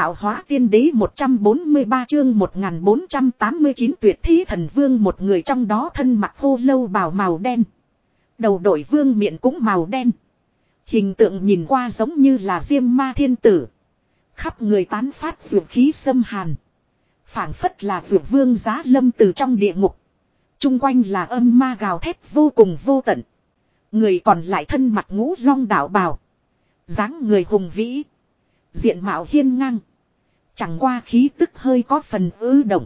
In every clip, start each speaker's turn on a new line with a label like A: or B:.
A: tạo hóa tiên đế 143 chương 1489 tuyệt thế thần vương, một người trong đó thân mặc khô lâu bào màu đen. Đầu đội vương miện cũng màu đen. Hình tượng nhìn qua giống như là Diêm Ma thiên tử. Khắp người tán phát dược khí xâm hàn. Phảng phất là dược vương giá lâm từ trong địa ngục. Trung quanh là âm ma gào thét vô cùng vô tận. Người còn lại thân mặc ngũ long đạo bào. Dáng người hùng vĩ. Diện mạo hiên ngang. Chẳng qua khí tức hơi có phần ư động.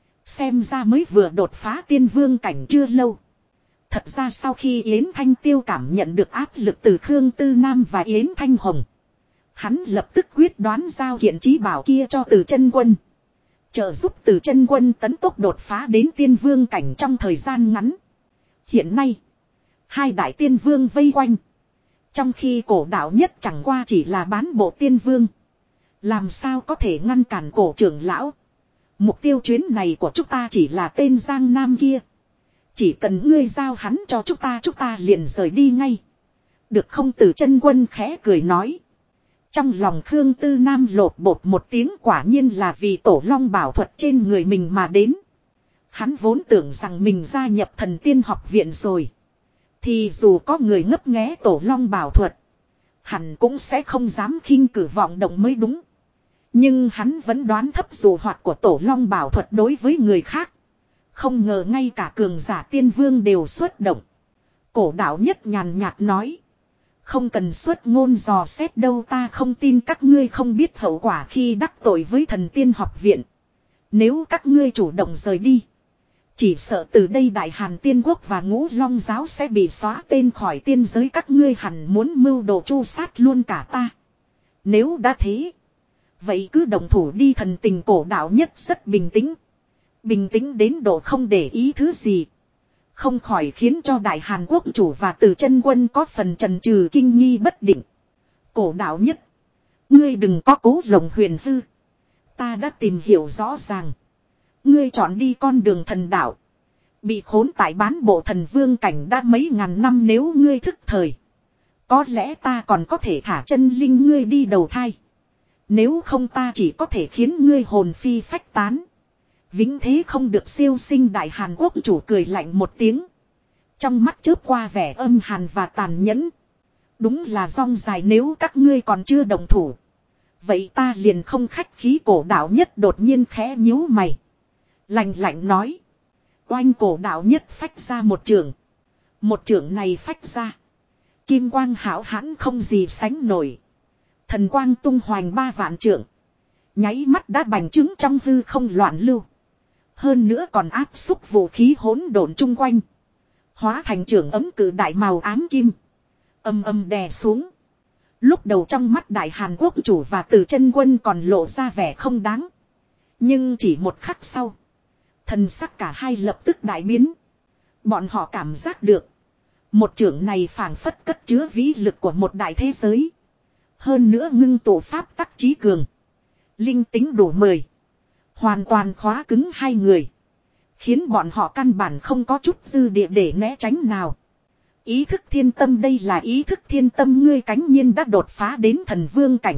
A: Xem ra mới vừa đột phá tiên vương cảnh chưa lâu. Thật ra sau khi Yến Thanh Tiêu cảm nhận được áp lực từ Khương Tư Nam và Yến Thanh Hồng, hắn lập tức quyết đoán giao kiện chí bảo kia cho Từ Chân Quân, trợ giúp Từ Chân Quân tấn tốc đột phá đến tiên vương cảnh trong thời gian ngắn. Hiện nay, hai đại tiên vương vây quanh. Trong khi cổ đạo nhất chẳng qua chỉ là bán bộ tiên vương. Làm sao có thể ngăn cản cổ trưởng lão? Mục tiêu chuyến này của chúng ta chỉ là tên Giang Nam kia. Chỉ cần ngươi giao hắn cho chúng ta liền rời đi ngay. Được không? Từ Chân Quân khẽ cười nói. Trong lòng Khương Tư Nam lột bột một tiếng, quả nhiên là vì tổ long bảo thuật trên người mình mà đến. Hắn vốn tưởng rằng mình gia nhập Thần Tiên học viện rồi, thì dù có người ngấp nghé tổ long bảo thuật, hẳn cũng sẽ không dám khinh cử vọng động mới đúng. Nhưng hắn vẫn đoán thấp dù hoạt của tổ long bảo thuật đối với người khác. Không ngờ ngay cả cường giả tiên vương đều xuất động. Cổ đạo nhất nhàn nhạt nói. Không cần xuất ngôn dò xét đâu, ta không tin các ngươi không biết hậu quả khi đắc tội với Thần Tiên học viện. Nếu các ngươi chủ động rời đi, chỉ sợ từ đây Đại Hàn Tiên Quốc và Ngũ Long Giáo sẽ bị xóa tên khỏi tiên giới. Các ngươi hẳn muốn mưu đồ tru sát luôn cả ta. Nếu đã thế, vậy cứ động thủ đi. Thần tình cổ đạo nhất rất bình tĩnh. Bình tĩnh đến độ không để ý thứ gì. Không khỏi khiến cho Đại Hàn Quốc chủ và Từ Chân Quân có phần chần chừ kinh nghi bất định. Cổ đạo nhất, ngươi đừng có cố lộng huyền hư. Ta đã tìm hiểu rõ ràng. Ngươi chọn đi con đường thần đạo, bị khốn tại bán bộ thần vương cảnh đã mấy ngàn năm. Nếu ngươi thức thời, có lẽ ta còn có thể thả chân linh ngươi đi đầu thai. Nếu không, ta chỉ có thể khiến ngươi hồn phi phách tán, vĩnh thế không được siêu sinh. Đại Hàn Quốc chủ cười lạnh một tiếng, trong mắt chớp qua vẻ âm hàn và tàn nhẫn. Đúng là rong dài, nếu các ngươi còn chưa đồng thủ, vậy ta liền không khách khí. Cổ đạo nhất đột nhiên khẽ nhíu mày, lạnh lạnh nói. Oanh! Cổ đạo nhất phách ra một chưởng. Một chưởng này phách ra, kim quang hão hãn không gì sánh nổi. Thần quang tung hoành 3 vạn trượng, nháy mắt đã bành trướng trong hư không loạn lưu. Hơn nữa còn áp xúc vũ khí hỗn độn chung quanh, hóa thành chưởng ấm cự đại màu ám kim, âm âm đè xuống. Lúc đầu trong mắt Đại Hàn Quốc chủ và Từ Chân Quân còn lộ ra vẻ không đáng, nhưng chỉ một khắc sau, thần sắc cả hai lập tức đại biến. Bọn họ cảm giác được, một chưởng này phảng phất cất chứa vĩ lực của một đại thế giới. Hơn nữa ngưng tụ pháp tắc trí cường, linh tính đủ 10, hoàn toàn khóa cứng hai người, khiến bọn họ căn bản không có chút dư địa để né tránh nào. Ý thức thiên tâm, đây là ý thức thiên tâm. Ngươi cánh nhiên đã đột phá đến thần vương cảnh.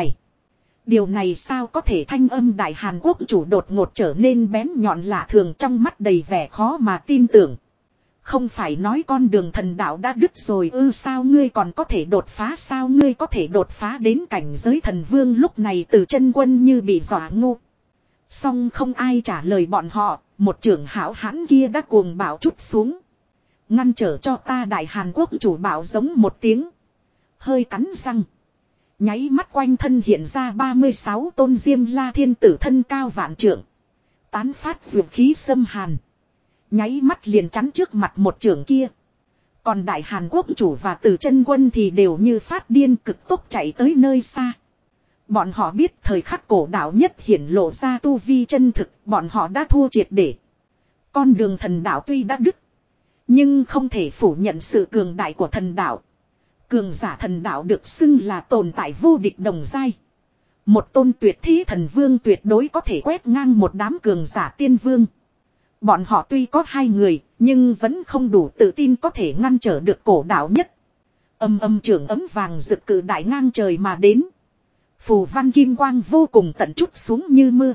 A: Điều này sao có thể? Thanh âm Đại Hàn Quốc chủ đột ngột trở nên bén nhọn lạ thường, trong mắt đầy vẻ khó mà tin tưởng. Không phải nói con đường thần đạo đã đứt rồi ư? Sao ngươi còn có thể đột phá? Sao ngươi có thể đột phá đến cảnh giới thần vương? Lúc này Từ Chân Quân như bị dọa ngu. Song không ai trả lời bọn họ. Một chưởng hão hãn kia đã cuồng bạo trút xuống. Ngăn trở cho ta! Đại Hàn Quốc chủ bảo giống một tiếng, hơi cắn răng, nháy mắt quanh thân hiện ra 36 tôn Diêm La thiên tử thân cao vạn trượng, tán phát dược khí xâm hàn, nháy mắt liền chắn trước mặt một chưởng kia. Còn Đại Hàn Quốc chủ và Từ Chân Quân thì đều như phát điên, cực tốc chạy tới nơi xa. Bọn họ biết thời khắc cổ đạo nhất hiển lộ ra tu vi chân thực, bọn họ đã thua triệt để. Con đường thần đạo tuy đã đứt, nhưng không thể phủ nhận sự cường đại của thần đạo. Cường giả thần đạo được xưng là tồn tại vô địch đồng giai. Một tôn tuyệt thế thần vương tuyệt đối có thể quét ngang một đám cường giả tiên vương. Bọn họ tuy có 2 người, nhưng vẫn không đủ tự tin có thể ngăn trở được cổ đạo nhất. Âm âm chưởng ấm vàng rực cự đại ngang trời mà đến. Phù văn kim quang vô cùng tận chút xuống như mưa.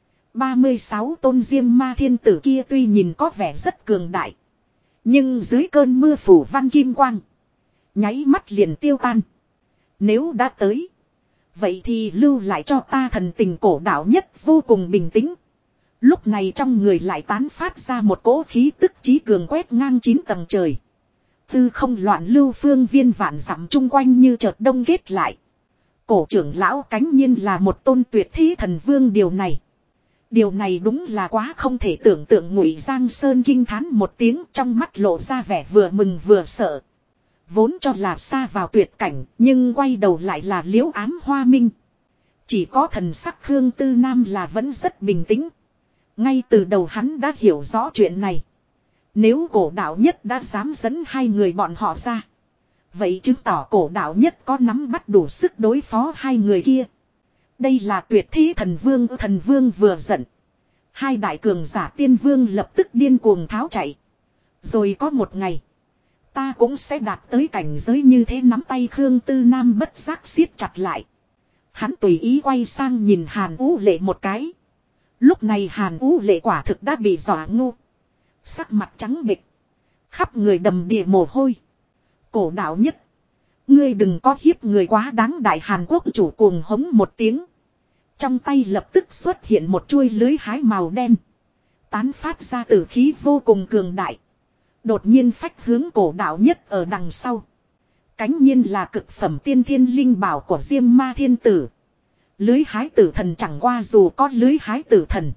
A: 36 tôn diêm ma thiên tử kia tuy nhìn có vẻ rất cường đại. Nhưng dưới cơn mưa phù văn kim quang. Nháy mắt liền tiêu tan. Nếu đã tới. Vậy thì lưu lại cho ta thần tình cổ đạo nhất vô cùng bình tĩnh. Lúc này trong người lại tán phát ra một cỗ khí tức trí cường quét ngang 9 tầng trời. Tư không loạn lưu phương viên vạn dặm chung quanh như chợt đông kết lại. Cổ trưởng lão cánh nhiên là một tôn tuyệt thế thần vương Điều này đúng là quá không thể tưởng tượng. Ngụy Giang Sơn kinh thán một tiếng, trong mắt lộ ra vẻ vừa mừng vừa sợ. Vốn cho là xa vào tuyệt cảnh, nhưng quay đầu lại là liễu ám hoa minh. Chỉ có thần sắc Khương Tư Nam là vẫn rất bình tĩnh. Ngay từ đầu hắn đã hiểu rõ chuyện này. Nếu cổ đạo nhất đã dám dẫn hai người bọn họ ra. Vậy chứng tỏ cổ đạo nhất có nắm bắt đủ sức đối phó hai người kia. Đây là tuyệt thế thần vương vừa giận. Hai đại cường giả tiên vương lập tức điên cuồng tháo chạy. Rồi có một ngày. Ta cũng sẽ đạt tới cảnh giới như thế. Nắm tay Khương Tư Nam bất giác siết chặt lại. Hắn tùy ý quay sang nhìn Hàn Vũ Lệ một cái. Lúc này Hàn Vũ Lệ quả thực đã bị dọa ngu. Sắc mặt trắng bệch. Khắp người đầm đìa mồ hôi. Cổ đạo nhất. Ngươi đừng có hiếp người quá đáng. Đại Hàn Quốc chủ cuồng hống một tiếng. Trong tay lập tức xuất hiện một chuôi lưới hái màu đen. Tán phát ra tử khí vô cùng cường đại. Đột nhiên phách hướng cổ đạo nhất ở đằng sau. Cánh nhiên là cực phẩm tiên thiên linh bảo của Diêm Ma Thiên Tử. Lưới hái tử thần chẳng qua dù có lưới hái tử thần.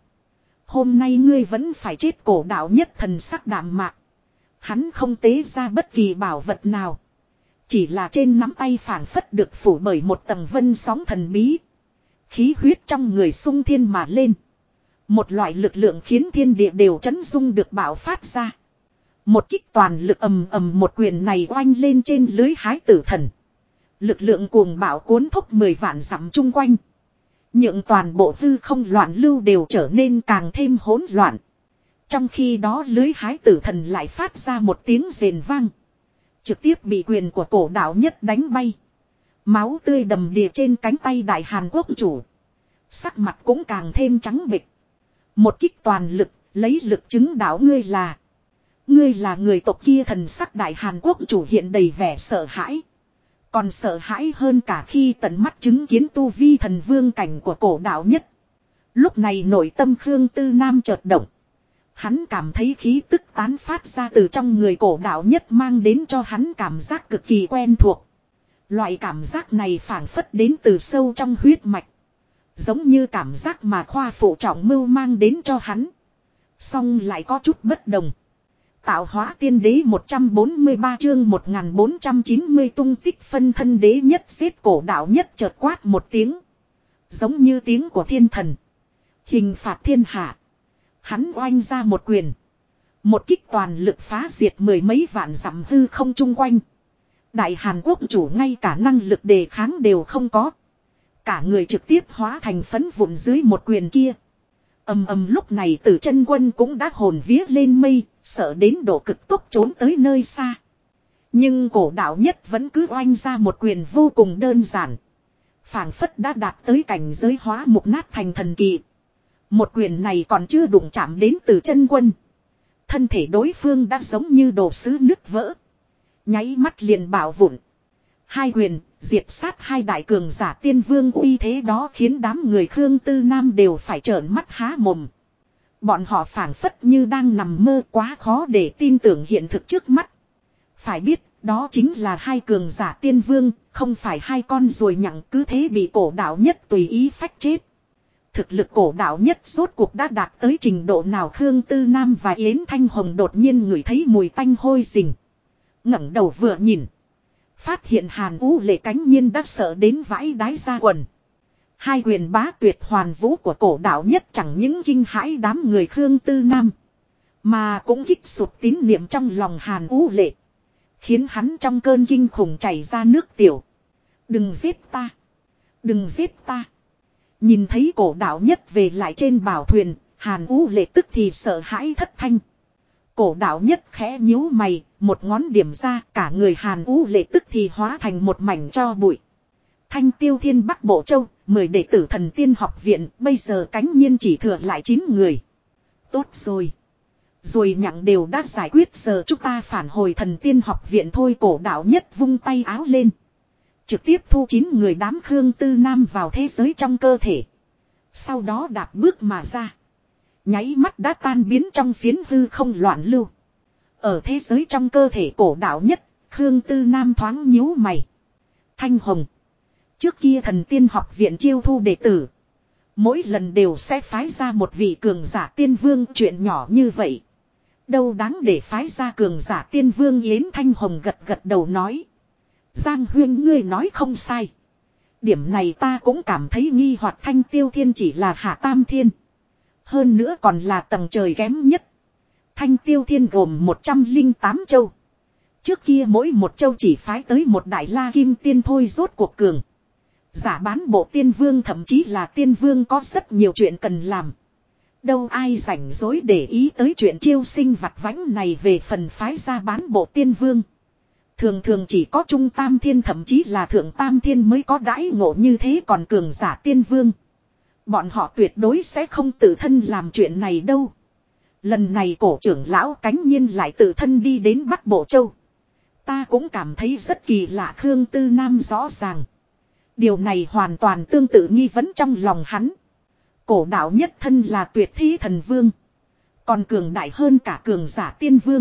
A: Hôm nay ngươi vẫn phải chết. Cổ đạo nhất thần sắc đạm mạc. Hắn không tế ra bất kỳ bảo vật nào. Chỉ là trên nắm tay phảng phất được phủ bởi một tầng vân sóng thần bí. Khí huyết trong người sung thiên mà lên. Một loại lực lượng khiến thiên địa đều chấn rung được bạo phát ra. Một kích toàn lực ầm ầm một quyền này oanh lên trên lưới hái tử thần. Lực lượng cuồng bạo cuốn thúc 10 vạn dặm chung quanh. Nhượng toàn bộ hư không loạn lưu đều trở nên càng thêm hỗn loạn. Trong khi đó lưới hái tử thần lại phát ra một tiếng rền vang. Trực tiếp bị quyền của cổ đạo nhất đánh bay. Máu tươi đầm đìa trên cánh tay Đại Hàn Quốc chủ. Sắc mặt cũng càng thêm trắng bệch. Một kích toàn lực, lấy lực chứng đạo ngươi là người tộc kia. Thần sắc Đại Hàn Quốc chủ hiện đầy vẻ sợ hãi. Còn sợ hãi hơn cả khi tận mắt chứng kiến tu vi thần vương cảnh của cổ đạo nhất. Lúc này nội tâm Khương Tư Nam chợt động. Hắn cảm thấy khí tức tán phát ra từ trong người cổ đạo nhất mang đến cho hắn cảm giác cực kỳ quen thuộc. Loại cảm giác này phảng phất đến từ sâu trong huyết mạch. Giống như cảm giác mà khoa phụ trọng mưu mang đến cho hắn. Song lại có chút bất đồng. Tạo hóa tiên đế 143 chương 1490 tung tích phân thân đế nhất xếp cổ đạo nhất chợt quát một tiếng. Giống như tiếng của thiên thần. Hình phạt thiên hạ. Hắn oanh ra một quyền. Một kích toàn lực phá diệt 10 mấy vạn dặm hư không chung quanh. Đại Hàn Quốc chủ ngay cả năng lực đề kháng đều không có. Cả người trực tiếp hóa thành phấn vụn dưới một quyền kia. Ầm ầm lúc này Tử Chân Quân cũng đã hồn vía lên mây, sợ đến độ cực tốc trốn tới nơi xa. Nhưng cổ đạo nhất vẫn cứ oanh ra một quyền vô cùng đơn giản. Phảng phất đã đạt tới cảnh giới hóa mục nát thành thần kỳ. Một quyền này còn chưa đụng chạm đến Tử Chân Quân. Thân thể đối phương đã giống như đồ sứ nứt vỡ. Nháy mắt liền bạo vụn. Hai quyền, diệt sát hai đại cường giả tiên vương uy thế đó khiến đám người Khương Tư Nam đều phải trợn mắt há mồm. Bọn họ phảng phất như đang nằm mơ, quá khó để tin tưởng hiện thực trước mắt. Phải biết, đó chính là hai cường giả tiên vương, không phải hai con ruồi nhặng cứ thế bị cổ đạo nhất tùy ý phách chết. Thực lực cổ đạo nhất rốt cuộc đã đạt tới trình độ nào? Khương Tư Nam và Yến Thanh Hồng đột nhiên ngửi thấy mùi tanh hôi rình. Ngẩng đầu vừa nhìn. Phát hiện Hàn Vũ Lệ cánh nhiên đã sợ đến vãi đái ra quần. Hai quyền bá tuyệt hoàn vũ của cổ đạo nhất chẳng những kinh hãi đám người Khương Tư Nam. Mà cũng kích sụp tín niệm trong lòng Hàn Vũ Lệ. Khiến hắn trong cơn kinh khủng chảy ra nước tiểu. Đừng giết ta. Đừng giết ta. Nhìn thấy cổ đạo nhất về lại trên bảo thuyền. Hàn Vũ Lệ tức thì sợ hãi thất thanh. Cổ đạo nhất khẽ nhíu mày, một ngón điểm ra, cả người Hàn Vũ Lệ tức thì hóa thành một mảnh tro bụi. Thanh Tiêu Thiên Bắc Bộ Châu, 10 đệ tử thần tiên học viện, bây giờ cánh nhiên chỉ thừa lại 9 người. Tốt rồi. Rồi nhặng đều đã giải quyết, giờ chúng ta phản hồi thần tiên học viện thôi. Cổ đạo nhất vung tay áo lên. Trực tiếp thu 9 người đám Khương Tư Nam vào thế giới trong cơ thể. Sau đó đạp bước mà ra. Nháy mắt đã tan biến trong phiến hư không loạn lưu. Ở thế giới trong cơ thể cổ đạo nhất, Khương Tư Nam thoáng nhíu mày. Thanh Hồng. Trước kia thần tiên học viện chiêu thu đệ tử. Mỗi lần đều sẽ phái ra một vị cường giả tiên vương, chuyện nhỏ như vậy. Đâu đáng để phái ra cường giả tiên vương. Yến Thanh Hồng gật gật đầu nói. Giang Huyên ngươi nói không sai. Điểm này ta cũng cảm thấy nghi hoặc. Thanh Tiêu Thiên chỉ là hạ tam thiên. Hơn nữa còn là tầng trời kém nhất. Thanh Tiêu Thiên gồm 108 châu. Trước kia mỗi một châu chỉ phái tới một đại la kim tiên thôi, rốt cuộc cường. Giả bán bộ tiên vương, thậm chí là tiên vương có rất nhiều chuyện cần làm. Đâu ai rảnh rỗi để ý tới chuyện chiêu sinh vặt vãnh này. Về phần phái ra bán bộ tiên vương, thường thường chỉ có trung tam thiên thậm chí là thượng tam thiên mới có đãi ngộ như thế. Còn cường giả tiên vương, bọn họ tuyệt đối sẽ không tự thân làm chuyện này đâu. Lần này cổ trưởng lão cánh nhiên lại tự thân đi đến Bắc Bộ Châu. Ta cũng cảm thấy rất kỳ lạ. Khương Tư Nam rõ ràng điều này hoàn toàn tương tự nghi vấn trong lòng hắn. Cổ đạo nhất thân là tuyệt thi thần vương, còn cường đại hơn cả cường giả tiên vương.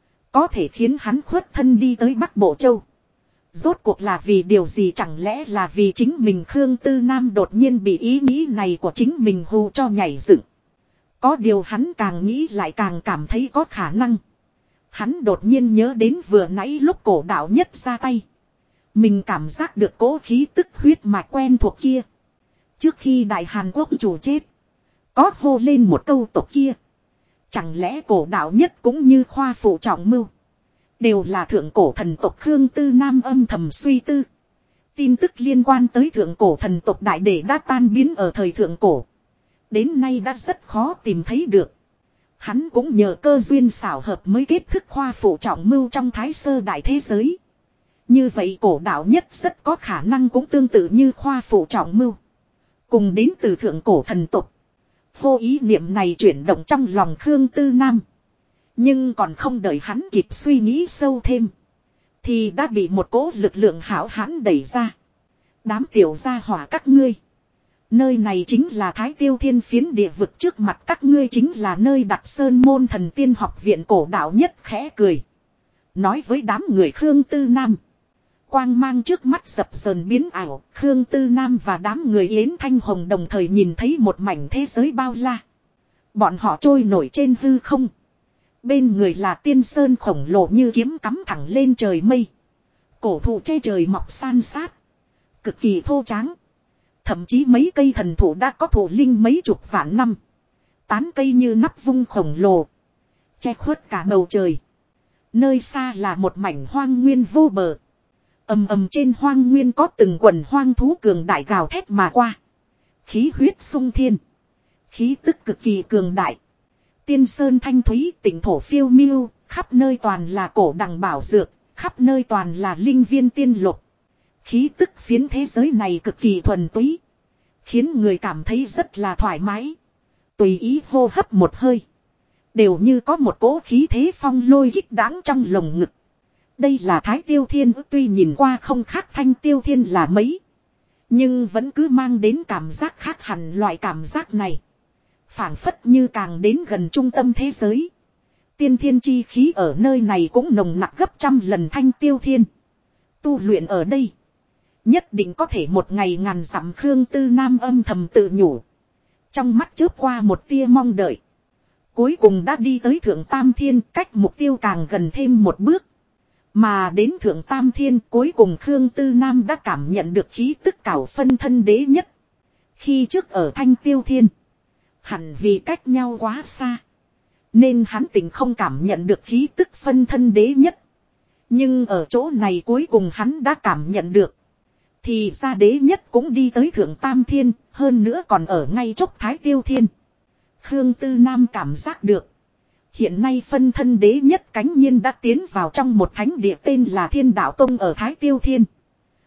A: Có thể khiến hắn khuất thân đi tới Bắc Bộ Châu. Rốt cuộc là vì điều gì? Chẳng lẽ là vì chính mình? Khương Tư Nam đột nhiên bị ý nghĩ này của chính mình hù cho nhảy dựng. Có điều hắn càng nghĩ lại càng cảm thấy có khả năng. Hắn đột nhiên nhớ đến vừa nãy lúc cổ đạo nhất ra tay. Mình cảm giác được cỗ khí tức huyết mạch quen thuộc kia. Trước khi Đại Hàn Quốc chủ chết, có hô lên một câu tộc kia. Chẳng lẽ cổ đạo nhất cũng như Khoa Phụ Trọng Mưu, đều là thượng cổ thần tộc? Khương Tư Nam âm thầm suy tư. Tin tức liên quan tới thượng cổ thần tộc đại đệ đã tan biến ở thời thượng cổ. Đến nay đã rất khó tìm thấy được. Hắn cũng nhờ cơ duyên xảo hợp mới kết thức Khoa Phụ Trọng Mưu trong Thái Sơ đại thế giới. Như vậy cổ đạo nhất rất có khả năng cũng tương tự như Khoa Phụ Trọng Mưu, cùng đến từ thượng cổ thần tộc. Vô ý niệm này chuyển động trong lòng Khương Tư Nam. Nhưng còn không đợi hắn kịp suy nghĩ sâu thêm, thì đã bị một cỗ lực lượng hão hãn đẩy ra. Đám tiểu gia hỏa các ngươi, nơi này chính là Thái Tiêu Thiên phiến địa vực, trước mặt các ngươi chính là nơi đặt Sơn Môn thần tiên học viện. Cổ đạo nhất khẽ cười, nói với đám người Khương Tư Nam. Quang mang trước mắt dập dờn biến ảo. Khương Tư Nam và đám người Yến Thanh Hồng đồng thời nhìn thấy một mảnh thế giới bao la. Bọn họ trôi nổi trên hư không. Bên người là tiên sơn khổng lồ như kiếm cắm thẳng lên trời mây. Cổ thụ che trời mọc san sát, cực kỳ thô tráng. Thậm chí mấy cây thần thụ đã có thụ linh mấy chục vạn năm. Tán cây như nắp vung khổng lồ, che khuất cả bầu trời. Nơi xa là một mảnh hoang nguyên vô bờ. Ầm ầm trên hoang nguyên có từng quần hoang thú cường đại gào thét mà qua. Khí huyết sung thiên, khí tức cực kỳ cường đại. Tiên sơn thanh thúy, tỉnh thổ phiêu miêu, khắp nơi toàn là cổ đằng bảo dược, khắp nơi toàn là linh viên tiên lục. Khí tức phiến thế giới này cực kỳ thuần túy, khiến người cảm thấy rất là thoải mái. Tùy ý hô hấp một hơi, đều như có một cỗ khí thế phong lôi kích đáng trong lồng ngực. Đây là Thái Tiêu Thiên, tuy nhìn qua không khác Thanh Tiêu Thiên là mấy, nhưng vẫn cứ mang đến cảm giác khác hẳn. Loại cảm giác này phảng phất như càng đến gần trung tâm thế giới. Tiên thiên chi khí ở nơi này cũng nồng nặc gấp trăm lần Thanh Tiêu Thiên. Tu luyện ở đây nhất định có thể một ngày ngàn dặm. Khương Tư Nam âm thầm tự nhủ, trong mắt chớp qua một tia mong đợi. Cuối cùng đã đi tới Thượng Tam Thiên, cách mục tiêu càng gần thêm một bước. Mà đến Thượng Tam Thiên, cuối cùng Khương Tư Nam đã cảm nhận được khí tức cảo phân thân đế nhất. Khi trước ở Thanh Tiêu Thiên, hẳn vì cách nhau quá xa, nên hắn tỉnh không cảm nhận được khí tức phân thân đế nhất. Nhưng ở chỗ này cuối cùng hắn đã cảm nhận được. Thì ra đế nhất cũng đi tới Thượng Tam Thiên, hơn nữa còn ở ngay chốc Thái Tiêu Thiên. Khương Tư Nam cảm giác được, hiện nay phân thân đế nhất cánh nhiên đã tiến vào trong một thánh địa tên là Thiên Đạo Tông ở Thái Tiêu Thiên.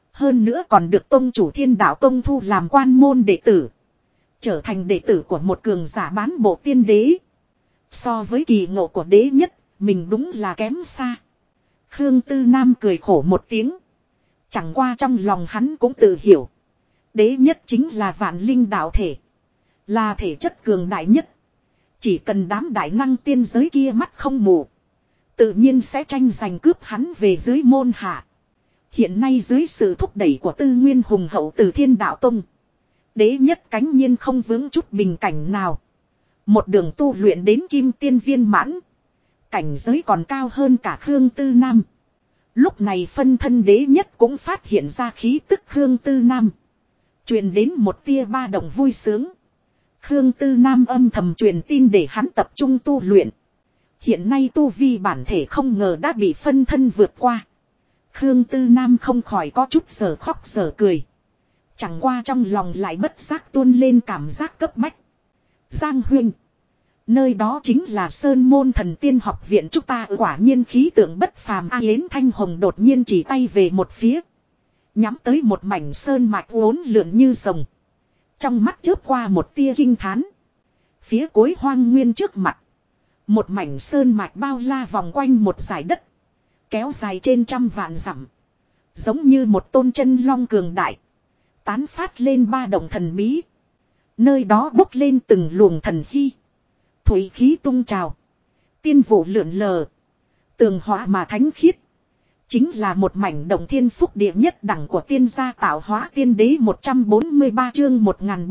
A: Hơn nữa còn được tông chủ Thiên Đạo Tông thu làm quan môn đệ tử. Trở thành đệ tử của một cường giả bán bộ tiên đế. So với kỳ ngộ của đế nhất, mình đúng là kém xa. Khương Tư Nam cười khổ một tiếng. Chẳng qua trong lòng hắn cũng tự hiểu. Đế nhất chính là vạn linh đạo thể. Là thể chất cường đại nhất. Chỉ cần đám đại năng tiên giới kia mắt không mù. Tự nhiên sẽ tranh giành cướp hắn về dưới môn hạ. Hiện nay dưới sự thúc đẩy của tư nguyên hùng hậu từ Thiên Đạo Tông. Đế nhất cánh nhiên không vướng chút bình cảnh nào. Một đường tu luyện đến kim tiên viên mãn. Cảnh giới còn cao hơn cả Khương Tư Nam. Lúc này phân thân đế nhất cũng phát hiện ra khí tức Khương Tư Nam. Truyền đến một tia ba động vui sướng. Khương Tư Nam âm thầm truyền tin để hắn tập trung tu luyện. Hiện nay tu vi bản thể không ngờ đã bị phân thân vượt qua. Khương Tư Nam không khỏi có chút giờ khóc giờ cười. Chẳng qua trong lòng lại bất giác tuôn lên cảm giác cấp bách. Giang huynh. Nơi đó chính là Sơn Môn Thần Tiên Học Viện, chúng ta quả nhiên khí tượng bất phàm. Yến Thanh Hồng đột nhiên chỉ tay về một phía. Nhắm tới một mảnh sơn mạch uốn lượn như rồng. Trong mắt chớp qua một tia kinh thán. Phía cuối hoang nguyên trước mặt. Một mảnh sơn mạch bao la vòng quanh một dải đất. Kéo dài trên trăm vạn dặm. Giống như một tôn chân long cường đại. Tán phát lên ba động thần bí. Nơi đó bốc lên từng luồng thần hy. Thủy khí tung trào. Tiên vụ lượn lờ. Tường hóa mà thánh khiết. Chính là một mảnh động thiên phúc địa nhất đẳng của tiên gia tạo hóa tiên đế. 143 chương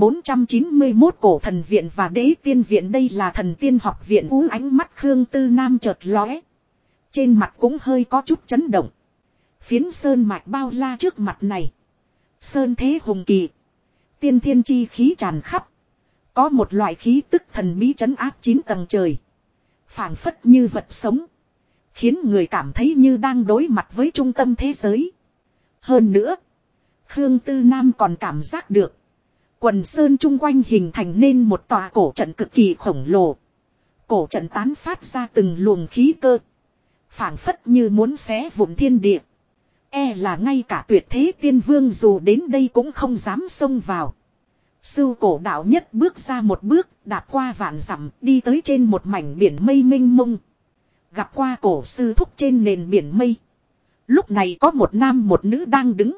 A: 1491 cổ thần viện và đế tiên viện. Đây là thần tiên học viện. Ánh mắt Khương Tư Nam chợt lóe. Trên mặt cũng hơi có chút chấn động. Phiến sơn mạch bao la trước mặt này. Sơn thế hùng kỳ. Tiên thiên chi khí tràn khắp. Có một loại khí tức thần bí trấn áp 9 tầng trời. Phảng phất như vật sống. Khiến người cảm thấy như đang đối mặt với trung tâm thế giới. Hơn nữa. Khương Tư Nam còn cảm giác được. Quần sơn chung quanh hình thành nên một tòa cổ trận cực kỳ khổng lồ. Cổ trận tán phát ra từng luồng khí cơ. Phảng phất như muốn xé vụn thiên địa. E là ngay cả tuyệt thế tiên vương dù đến đây cũng không dám xông vào. Sưu cổ đạo nhất bước ra một bước, đạp qua vạn dặm, đi tới trên một mảnh biển mây mênh mông. Gặp qua cổ sư thúc trên nền biển mây. Lúc này có một nam một nữ đang đứng.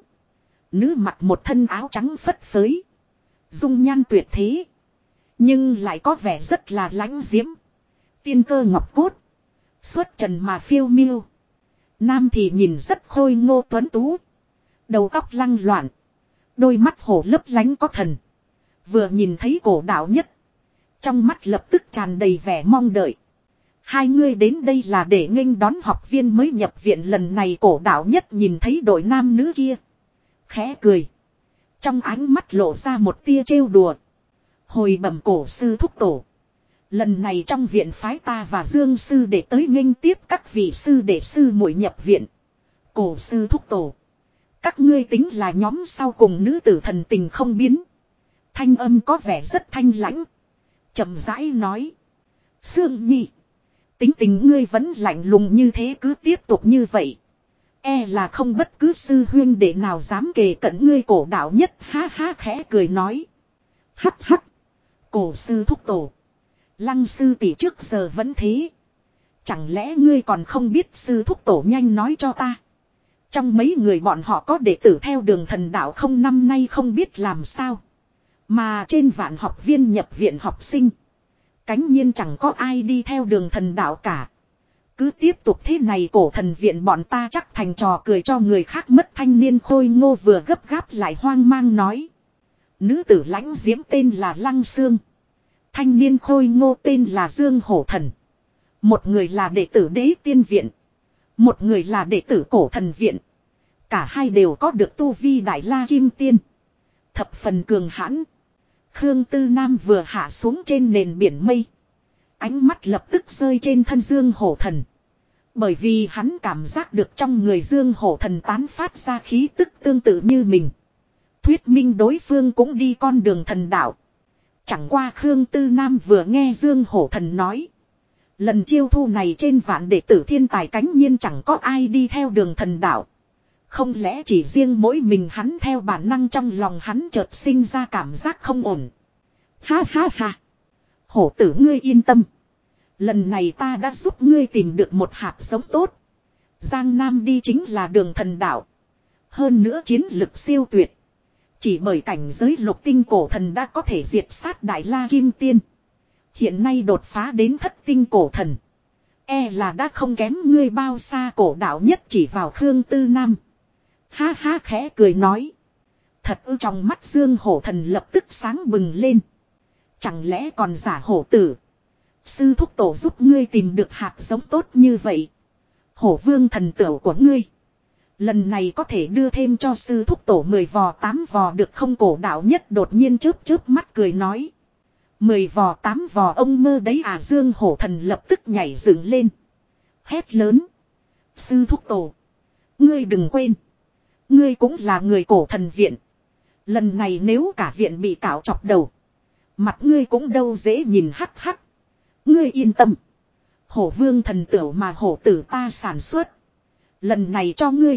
A: Nữ mặc một thân áo trắng phất phới. Dung nhan tuyệt thế. Nhưng lại có vẻ rất là lãnh diễm. Tiên cơ ngọc cốt. Xuất trần mà phiêu miêu. Nam thì nhìn rất khôi ngô tuấn tú. Đầu tóc lăng loạn. Đôi mắt hổ lấp lánh có thần. Vừa nhìn thấy cổ đạo nhất. Trong mắt lập tức tràn đầy vẻ mong đợi. Hai người đến đây là để nghênh đón học viên mới nhập viện lần này. Cổ đạo nhất nhìn thấy đội nam nữ kia. Khẽ cười. Trong ánh mắt lộ ra một tia trêu đùa. Hồi bẩm cổ sư thúc tổ. Lần này trong viện phái ta và Dương sư để tới nghênh tiếp các vị sư đệ sư muội nhập viện. Cổ sư thúc tổ. Các ngươi tính là nhóm sau cùng. Nữ tử thần tình không biến. Thanh âm có vẻ rất thanh lãnh. Chậm rãi nói. Sương Nhi. Tính tình ngươi vẫn lạnh lùng như thế, cứ tiếp tục như vậy. E là không bất cứ sư huyên đệ nào dám kề cận ngươi. Cổ đạo nhất ha ha khẽ cười nói. Hắc hắc. Cổ sư thúc tổ. Lăng sư tỷ trước giờ vẫn thế. Chẳng lẽ ngươi còn không biết sư thúc tổ, nhanh nói cho ta. Trong mấy người bọn họ có đệ tử theo đường thần đạo không, năm nay không biết làm sao. Mà trên vạn học viên nhập viện học sinh. Cánh nhiên chẳng có ai đi theo đường thần đạo cả. Cứ tiếp tục thế này cổ thần viện bọn ta chắc thành trò cười cho người khác mất. Thanh niên khôi ngô vừa gấp gáp lại hoang mang nói. Nữ tử lãnh diễm tên là Lăng Sương. Thanh niên khôi ngô tên là Dương Hổ Thần. Một người là đệ tử đế tiên viện. Một người là đệ tử cổ thần viện. Cả hai đều có được tu vi đại la kim tiên. Thập phần cường hãn. Khương Tư Nam vừa hạ xuống trên nền biển mây. Ánh mắt lập tức rơi trên thân Dương Hổ Thần. Bởi vì hắn cảm giác được trong người Dương Hổ Thần tán phát ra khí tức tương tự như mình. Thuyết minh đối phương cũng đi con đường thần đạo. Chẳng qua Khương Tư Nam vừa nghe Dương Hổ Thần nói. Lần chiêu thu này trên vạn đệ tử thiên tài cánh nhiên chẳng có ai đi theo đường thần đạo. Không lẽ chỉ riêng mỗi mình hắn theo bản năng trong lòng hắn chợt sinh ra cảm giác không ổn. Ha ha ha. Hổ tử ngươi yên tâm. Lần này ta đã giúp ngươi tìm được một hạt giống tốt. Giang Nam đi chính là đường thần đạo. Hơn nữa chiến lực siêu tuyệt. Chỉ bởi cảnh giới lục tinh cổ thần đã có thể diệt sát Đại La Kim Tiên. Hiện nay đột phá đến thất tinh cổ thần. E là đã không kém ngươi bao xa. Cổ đạo nhất chỉ vào Khương Tư Nam. Ha ha khẽ cười nói. Thật ư, trong mắt Dương Hổ Thần lập tức sáng bừng lên. Chẳng lẽ còn giả hổ tử. Sư thúc tổ giúp ngươi tìm được hạt giống tốt như vậy. Hổ vương thần tửu của ngươi. Lần này có thể đưa thêm cho sư thúc tổ 10 vò 8 vò được không? Cổ đạo nhất đột nhiên chớp mắt cười nói. 10 vò 8 vò ông mơ đấy à? Dương Hổ Thần lập tức nhảy dựng lên. Hét lớn. Sư thúc tổ. Ngươi đừng quên. Ngươi cũng là người cổ thần viện. Lần này nếu cả viện bị cạo chọc đầu. Mặt ngươi cũng đâu dễ nhìn hắc hắc. Ngươi yên tâm. Hổ vương thần tửu mà hổ tử ta sản xuất. Lần này cho ngươi.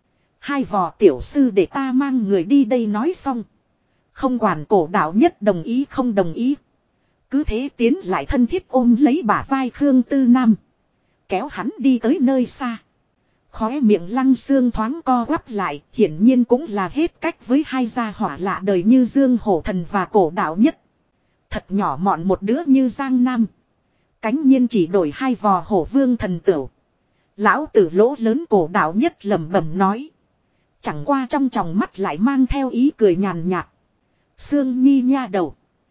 A: 2 vò tiểu sư để ta mang người đi đây. Nói xong. Không quản cổ đạo nhất đồng ý không đồng ý. Cứ thế tiến lại thân thiết ôm lấy bả vai Khương Tư Nam. Kéo hắn đi tới nơi xa. Khóe miệng Lăng Xương thoáng co quắp lại. Hiển nhiên cũng là hết cách với hai gia hỏa lạ đời như Dương Hổ Thần và cổ đạo nhất. Thật nhỏ mọn một đứa như Giang Nam. Cánh nhiên chỉ đổi 2 vò hổ vương thần tửu. Lão tử lỗ lớn. Cổ đạo nhất lẩm bẩm nói. Chẳng qua trong tròng mắt lại mang theo ý cười nhàn nhạt. Sương Nhi nha đầu.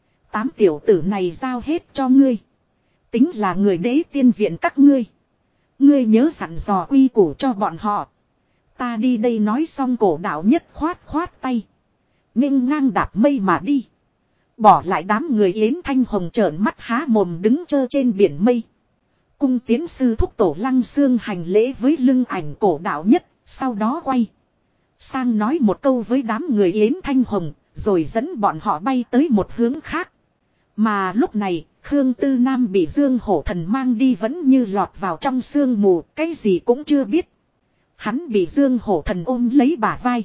A: 8 tiểu tử này giao hết cho ngươi. Tính là người đế tiên viện các ngươi. Ngươi nhớ dặn dò quy củ cho bọn họ. Ta đi đây. Nói xong cổ đạo nhất khoát tay. Nghênh ngang đạp mây mà đi. Bỏ lại đám người Yến Thanh Hồng trợn mắt há mồm đứng trơ trên biển mây. Cung tiến sư thúc tổ Lăng Xương hành lễ với lưng ảnh cổ đạo nhất. Sau đó quay sang nói một câu với đám người Yến Thanh Hồng. Rồi dẫn bọn họ bay tới một hướng khác. Mà lúc này Khương Tư Nam bị Dương Hổ Thần mang đi vẫn như lọt vào trong sương mù. Cái gì cũng chưa biết. Hắn bị Dương Hổ Thần ôm lấy bả vai.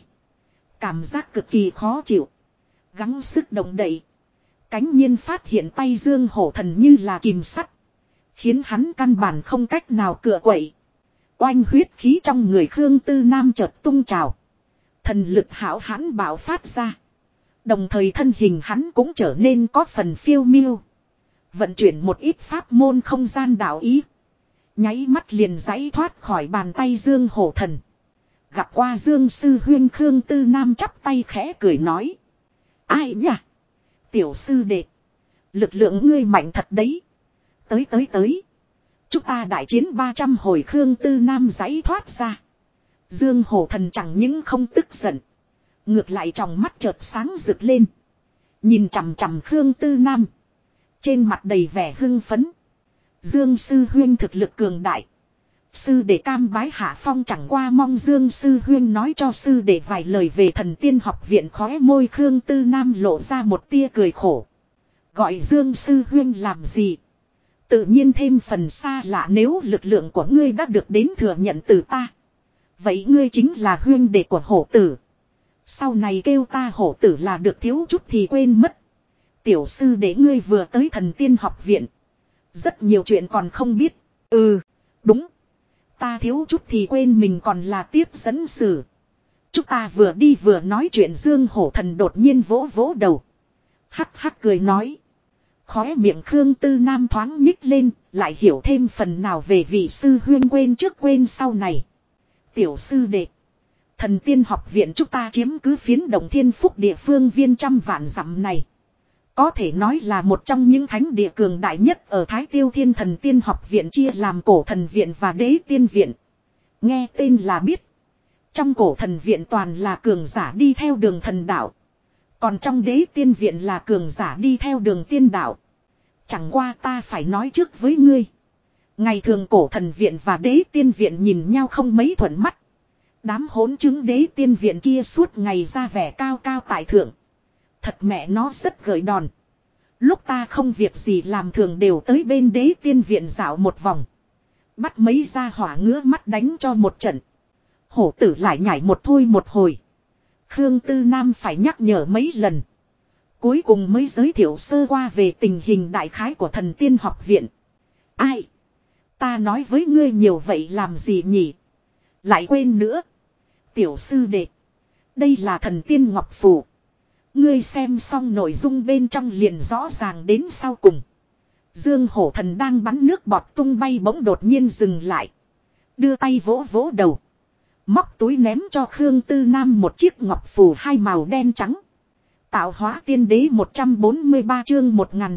A: Cảm giác cực kỳ khó chịu. Gắng sức động đậy. Cánh nhiên phát hiện tay Dương Hổ Thần như là kìm sắt. Khiến hắn căn bản không cách nào cựa quậy. Oanh huyết khí trong người Khương Tư Nam chợt tung trào. Thần lực hão hãn bạo phát ra. Đồng thời thân hình hắn cũng trở nên có phần phiêu miêu. Vận chuyển một ít pháp môn không gian đạo ý. Nháy mắt liền giãy thoát khỏi bàn tay Dương Hổ Thần. Gặp qua Dương Sư Huyên. Khương Tư Nam chắp tay khẽ cười nói. Ai nhỉ? Tiểu sư đệ. Lực lượng ngươi mạnh thật đấy. Tới. Chúng ta đại chiến 300 hồi. Khương Tư Nam giãy thoát ra. Dương Hổ Thần chẳng những không tức giận. Ngược lại trong mắt chợt sáng rực lên. Nhìn chằm chằm Khương Tư Nam. Trên mặt đầy vẻ hưng phấn. Dương Sư Huyên thực lực cường đại. Sư đệ cam bái hạ phong. Chẳng qua mong Dương Sư Huyên nói cho sư đệ vài lời về Thần Tiên Học Viện. Khóe môi Khương Tư Nam lộ ra một tia cười khổ. Gọi Dương Sư Huyên làm gì? Tự nhiên thêm phần xa lạ. Nếu lực lượng của ngươi đã được đến thừa nhận từ ta, vậy ngươi chính là huyên đệ của hổ tử. Sau này kêu ta hổ tử là được, thiếu chút thì quên mất. Tiểu sư đệ ngươi vừa tới Thần Tiên Học Viện. Rất nhiều chuyện còn không biết. Ừ, đúng. Ta thiếu chút thì quên mình còn là tiếp dẫn sử. Chúng ta vừa đi vừa nói chuyện. Dương Hổ Thần đột nhiên vỗ vỗ đầu. Hắc hắc cười nói. Khóe miệng Khương Tư Nam thoáng nhích lên. Lại hiểu thêm phần nào về vị sư huyên quên trước quên sau này. Tiểu sư đệ. Thần Tiên Học Viện chúng ta chiếm cứ phiến Động Thiên Phúc địa phương viên trăm vạn dặm này. Có thể nói là một trong những thánh địa cường đại nhất ở Thái Tiêu Thiên. Thần Tiên Học Viện chia làm Cổ Thần Viện và Đế Tiên Viện. Nghe tên là biết. Trong Cổ Thần Viện toàn là cường giả đi theo đường thần đạo. Còn trong Đế Tiên Viện là cường giả đi theo đường tiên đạo. Chẳng qua ta phải nói trước với ngươi. Ngày thường Cổ Thần Viện và Đế Tiên Viện nhìn nhau không mấy thuận mắt. Đám hỗn chứng Đế Tiên Viện kia suốt ngày ra vẻ cao cao tại thượng. Thật mẹ nó rất gợi đòn. Lúc ta không việc gì làm thường đều tới bên Đế Tiên Viện dạo một vòng. Bắt mấy gia hỏa ngứa mắt đánh cho một trận. Hổ tử lại nhảy một thôi một hồi. Khương Tư Nam phải nhắc nhở mấy lần. Cuối cùng mới giới thiệu sơ qua về tình hình đại khái của thần tiên học viện. Ai? Ta nói với ngươi nhiều vậy làm gì nhỉ? Lại quên nữa. Tiểu sư đệ. Đây là thần tiên ngọc phù. Ngươi xem xong nội dung bên trong liền rõ ràng đến sau cùng. Dương hổ thần đang bắn nước bọt tung bay bỗng đột nhiên dừng lại. Đưa tay vỗ vỗ đầu. Móc túi ném cho Khương Tư Nam một chiếc ngọc phù hai màu đen trắng. Tạo hóa tiên đế 143 chương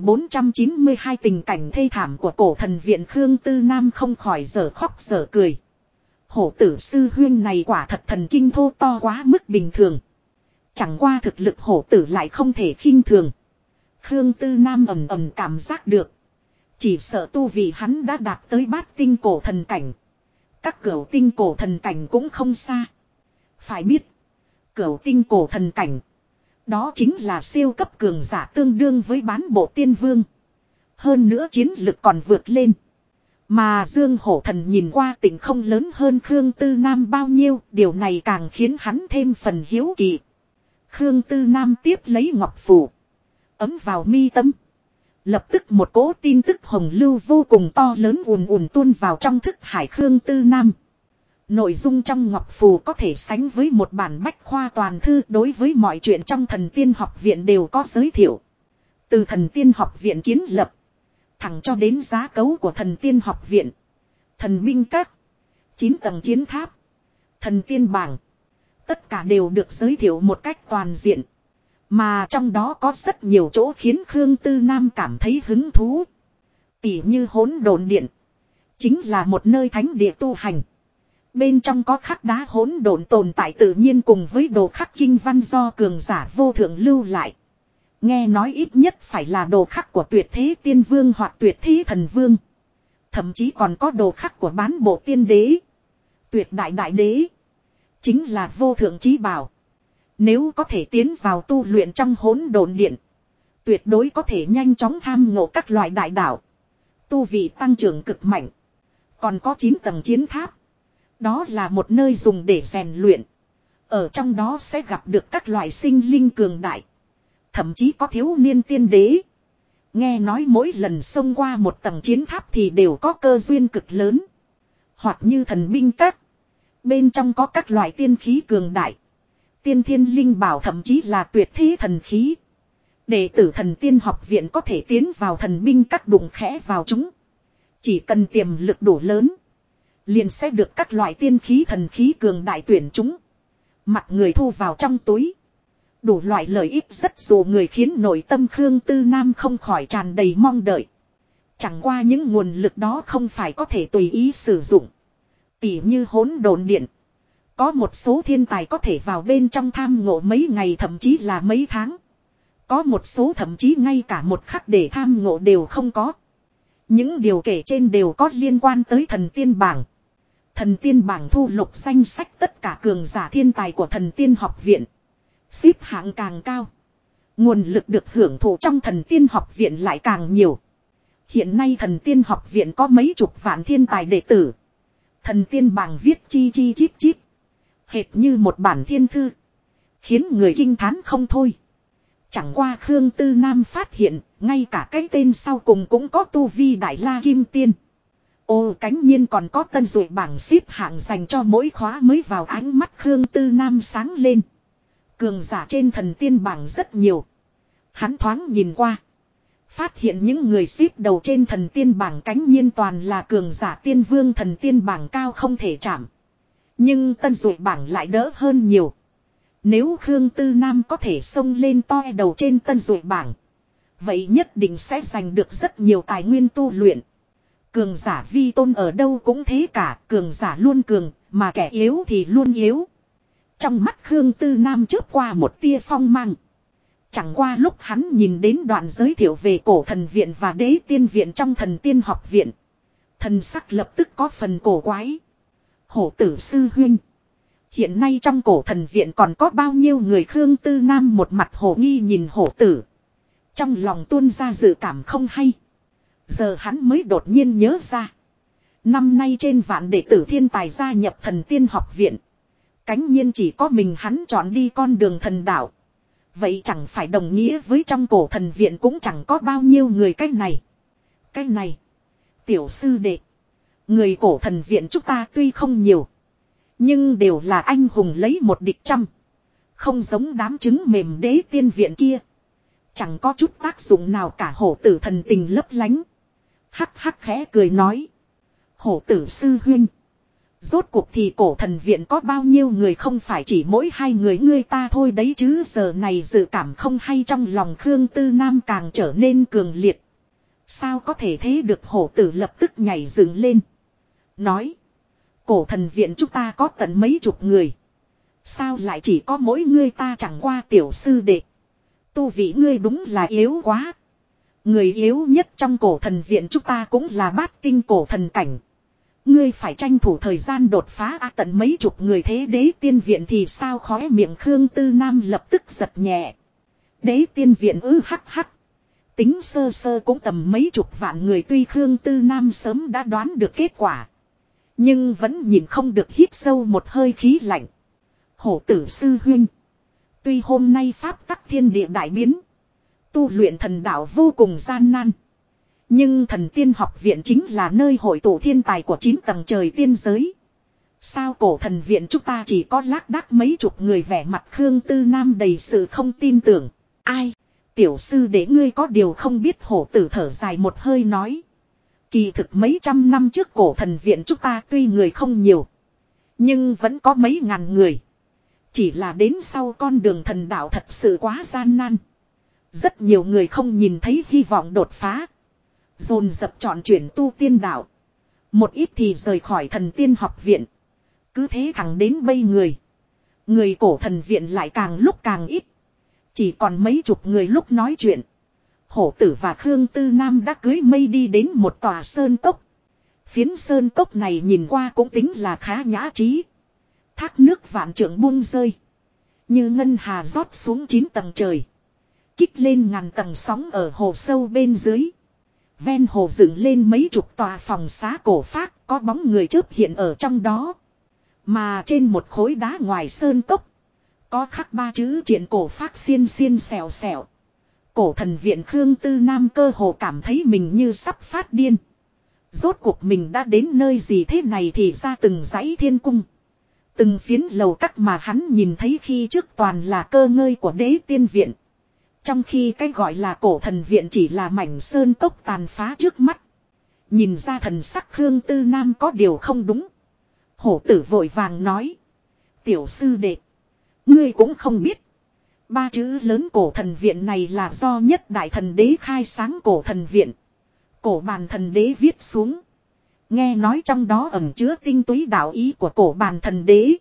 A: 1492 tình cảnh thê thảm của cổ thần viện Khương Tư Nam không khỏi dở khóc dở cười. Hổ tử sư huyên này quả thật thần kinh thô to quá mức bình thường. Chẳng qua thực lực hổ tử lại không thể khinh thường. Khương Tư Nam ầm ầm cảm giác được. Chỉ sợ tu vì hắn đã đạt tới bát tinh cổ thần cảnh. Các cửu tinh cổ thần cảnh cũng không xa. Phải biết. Cửu tinh cổ thần cảnh. Đó chính là siêu cấp cường giả tương đương với bán bộ tiên vương. Hơn nữa chiến lực còn vượt lên. Mà Dương Hổ Thần nhìn qua tỉnh không lớn hơn Khương Tư Nam bao nhiêu. Điều này càng khiến hắn thêm phần hiếu kỳ. Khương Tư Nam tiếp lấy ngọc phù. Ấm vào mi tâm. Lập tức một cỗ tin tức hồng lưu vô cùng to lớn ùn ùn tuôn vào trong thức hải Khương Tư Nam. Nội dung trong ngọc phù có thể sánh với một bản bách khoa toàn thư, đối với mọi chuyện trong thần tiên học viện đều có giới thiệu. Từ thần tiên học viện kiến lập, thẳng cho đến giá cấu của thần tiên học viện, thần binh các, 9 tầng chiến tháp, thần tiên bảng. Tất cả đều được giới thiệu một cách toàn diện. Mà trong đó có rất nhiều chỗ khiến Khương Tư Nam cảm thấy hứng thú. Tỉ như Hỗn Độn Điện. Chính là một nơi thánh địa tu hành. Bên trong có khắc đá hỗn độn tồn tại tự nhiên cùng với đồ khắc kinh văn do cường giả vô thượng lưu lại. Nghe nói ít nhất phải là đồ khắc của tuyệt thế tiên vương hoặc tuyệt thế thần vương. Thậm chí còn có đồ khắc của bán bộ tiên đế. Tuyệt đại đại đế. Chính là vô thượng chí bảo. Nếu có thể tiến vào tu luyện trong Hỗn Độn Điện, tuyệt đối có thể nhanh chóng tham ngộ các loại đại đạo. Tu vị tăng trưởng cực mạnh. Còn có 9 tầng chiến tháp. Đó là một nơi dùng để rèn luyện. Ở trong đó sẽ gặp được các loại sinh linh cường đại. Thậm chí có thiếu niên tiên đế. Nghe nói mỗi lần xông qua một tầng chiến tháp thì đều có cơ duyên cực lớn. Hoặc như thần binh các. Bên trong có các loại tiên khí cường đại. Tiên thiên linh bảo thậm chí là tuyệt thế thần khí. Đệ tử thần tiên học viện có thể tiến vào thần binh các đụng khẽ vào chúng. Chỉ cần tiềm lực đủ lớn. Liền sẽ được các loại tiên khí thần khí cường đại tuyển chúng. Mặt người thu vào trong túi. Đủ loại lợi ích rất dụ người khiến nội tâm Khương Tư Nam không khỏi tràn đầy mong đợi. Chẳng qua những nguồn lực đó không phải có thể tùy ý sử dụng. Tỉ như Hỗn Độn Điện. Có một số thiên tài có thể vào bên trong tham ngộ mấy ngày thậm chí là mấy tháng. Có một số thậm chí ngay cả một khắc để tham ngộ đều không có. Những điều kể trên đều có liên quan tới thần tiên bảng. Thần tiên bảng thu lục danh sách tất cả cường giả thiên tài của thần tiên học viện. Xếp hạng càng cao. Nguồn lực được hưởng thụ trong thần tiên học viện lại càng nhiều. Hiện nay thần tiên học viện có mấy chục vạn thiên tài đệ tử. Thần tiên bảng viết chi chi chít chít. Hệt như một bản thiên thư. Khiến người kinh thán không thôi. Chẳng qua Khương Tư Nam phát hiện, ngay cả cái tên sau cùng cũng có tu vi Đại La Kim Tiên. Ô cánh nhiên còn có tân dụ bảng xếp hạng dành cho mỗi khóa mới vào ánh mắt Khương Tư Nam sáng lên. Cường giả trên thần tiên bảng rất nhiều. Hắn thoáng nhìn qua. Phát hiện những người xếp đầu trên thần tiên bảng cánh nhiên toàn là cường giả tiên vương thần tiên bảng cao không thể chạm. Nhưng tân dụ bảng lại đỡ hơn nhiều. Nếu Khương Tư Nam có thể xông lên toi đầu trên tân dụ bảng. Vậy nhất định sẽ giành được rất nhiều tài nguyên tu luyện. Cường giả vi tôn ở đâu cũng thế cả. Cường giả luôn cường, mà kẻ yếu thì luôn yếu. Trong mắt Khương Tư Nam chớp qua một tia phong mang. Chẳng qua lúc hắn nhìn đến đoạn giới thiệu về cổ thần viện và đế tiên viện trong thần tiên học viện. Thần sắc lập tức có phần cổ quái. Hổ tử sư huynh. Hiện nay trong cổ thần viện còn có bao nhiêu người Khương Tư Nam một mặt hồ nghi nhìn hổ tử. Trong lòng tuôn ra dự cảm không hay. Giờ hắn mới đột nhiên nhớ ra. Năm nay trên vạn đệ tử thiên tài gia nhập thần tiên học viện. Cánh nhiên chỉ có mình hắn chọn đi con đường thần đạo. Vậy chẳng phải đồng nghĩa với trong cổ thần viện cũng chẳng có bao nhiêu người cái này. Cái này. Tiểu sư đệ. Người cổ thần viện chúng ta tuy không nhiều. Nhưng đều là anh hùng lấy một địch trăm. Không giống đám trứng mềm đế tiên viện kia. Chẳng có chút tác dụng nào cả. Hổ tử thần tình lấp lánh. Hắc hắc khẽ cười nói. Hổ tử sư huynh. Rốt cuộc thì cổ thần viện có bao nhiêu người không phải chỉ mỗi hai người ngươi ta thôi đấy chứ. Giờ này dự cảm không hay trong lòng Khương Tư Nam càng trở nên cường liệt. Sao có thể thế được, hổ tử lập tức nhảy dựng lên. Nói. Cổ thần viện chúng ta có tận mấy chục người. Sao lại chỉ có mỗi ngươi ta chẳng qua tiểu sư đệ. Tu vị ngươi đúng là yếu quá. Người yếu nhất trong cổ thần viện chúng ta cũng là bát tinh cổ thần cảnh. Ngươi phải tranh thủ thời gian đột phá tận mấy chục người thế đế tiên viện thì sao, khóe miệng Khương Tư Nam lập tức giật nhẹ. Đế tiên viện hắc hắc. Tính sơ sơ cũng tầm mấy chục vạn người, tuy Khương Tư Nam sớm đã đoán được kết quả. Nhưng vẫn nhìn không được hít sâu một hơi khí lạnh. Hổ tử sư huynh. Tuy hôm nay pháp tắc thiên địa đại biến. Tu luyện thần đạo vô cùng gian nan. Nhưng thần tiên học viện chính là nơi hội tụ thiên tài của 9 tầng trời tiên giới. Sao cổ thần viện chúng ta chỉ có lác đác mấy chục người, vẻ mặt Khương Tư Nam đầy sự không tin tưởng. Ai? Tiểu sư để ngươi có điều không biết, hổ tử thở dài một hơi nói. Kỳ thực mấy trăm năm trước cổ thần viện chúng ta tuy người không nhiều. Nhưng vẫn có mấy ngàn người. Chỉ là đến sau con đường thần đạo thật sự quá gian nan. Rất nhiều người không nhìn thấy hy vọng đột phá. Dồn dập chọn chuyển tu tiên đạo. Một ít thì rời khỏi thần tiên học viện. Cứ thế thẳng đến bây người. Người cổ thần viện lại càng lúc càng ít. Chỉ còn mấy chục người lúc nói chuyện. Hổ tử và Khương Tư Nam đã cưới mây đi đến một tòa sơn cốc. Phiến sơn cốc này nhìn qua cũng tính là khá nhã trí. Thác nước vạn trượng buông rơi. Như ngân hà rót xuống 9 tầng trời. Kích lên ngàn tầng sóng ở hồ sâu bên dưới. Ven hồ dựng lên mấy chục tòa phòng xá cổ phác, có bóng người chớp hiện ở trong đó. Mà trên một khối đá ngoài sơn cốc, có khắc 3 chữ triện cổ phác xiên xiên xèo xèo. Cổ thần viện Khương Tư Nam cơ hồ cảm thấy mình như sắp phát điên. Rốt cuộc mình đã đến nơi gì thế này, thì ra từng dãy thiên cung. Từng phiến lầu các mà hắn nhìn thấy khi trước toàn là cơ ngơi của đế tiên viện. Trong khi cái gọi là cổ thần viện chỉ là mảnh sơn cốc tàn phá trước mắt. Nhìn ra thần sắc Khương Tư Nam có điều không đúng. Hổ tử vội vàng nói. Tiểu sư đệ. Ngươi cũng không biết. 3 chữ lớn cổ thần viện này là do nhất đại thần đế khai sáng cổ thần viện. Cổ bàn thần đế viết xuống. Nghe nói trong đó ẩn chứa tinh túy đạo ý của cổ bàn thần đế.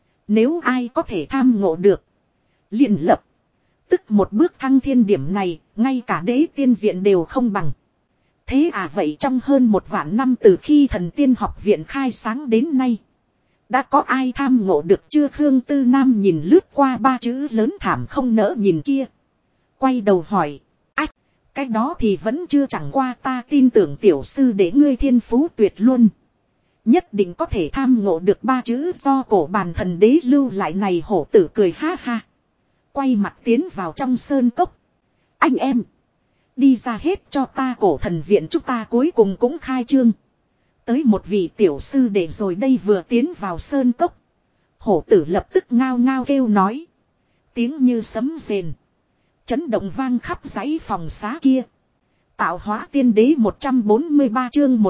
A: Nếu ai có thể tham ngộ được. Liền lập. Tức một bước thăng thiên, điểm này, ngay cả đế tiên viện đều không bằng. Thế à, vậy trong hơn 1 vạn năm từ khi thần tiên học viện khai sáng đến nay, đã có ai tham ngộ được chưa? Khương Tư Nam nhìn lướt qua 3 chữ lớn thảm không nỡ nhìn kia. Quay đầu hỏi. Ách, cái đó thì vẫn chưa, chẳng qua ta tin tưởng tiểu sư để ngươi thiên phú tuyệt luôn. Nhất định có thể tham ngộ được 3 chữ do cổ bàn thần đế lưu lại này. Hổ tử cười ha ha. Quay mặt tiến vào trong sơn cốc. Anh em. Đi ra hết cho ta, cổ thần viện chúng ta cuối cùng cũng khai trương. Tới một vị tiểu sư để rồi đây. Vừa tiến vào sơn cốc. Hổ tử lập tức ngao ngao kêu nói. Tiếng như sấm rền. Chấn động vang khắp dãy phòng xá kia. Tạo hóa tiên đế 143 chương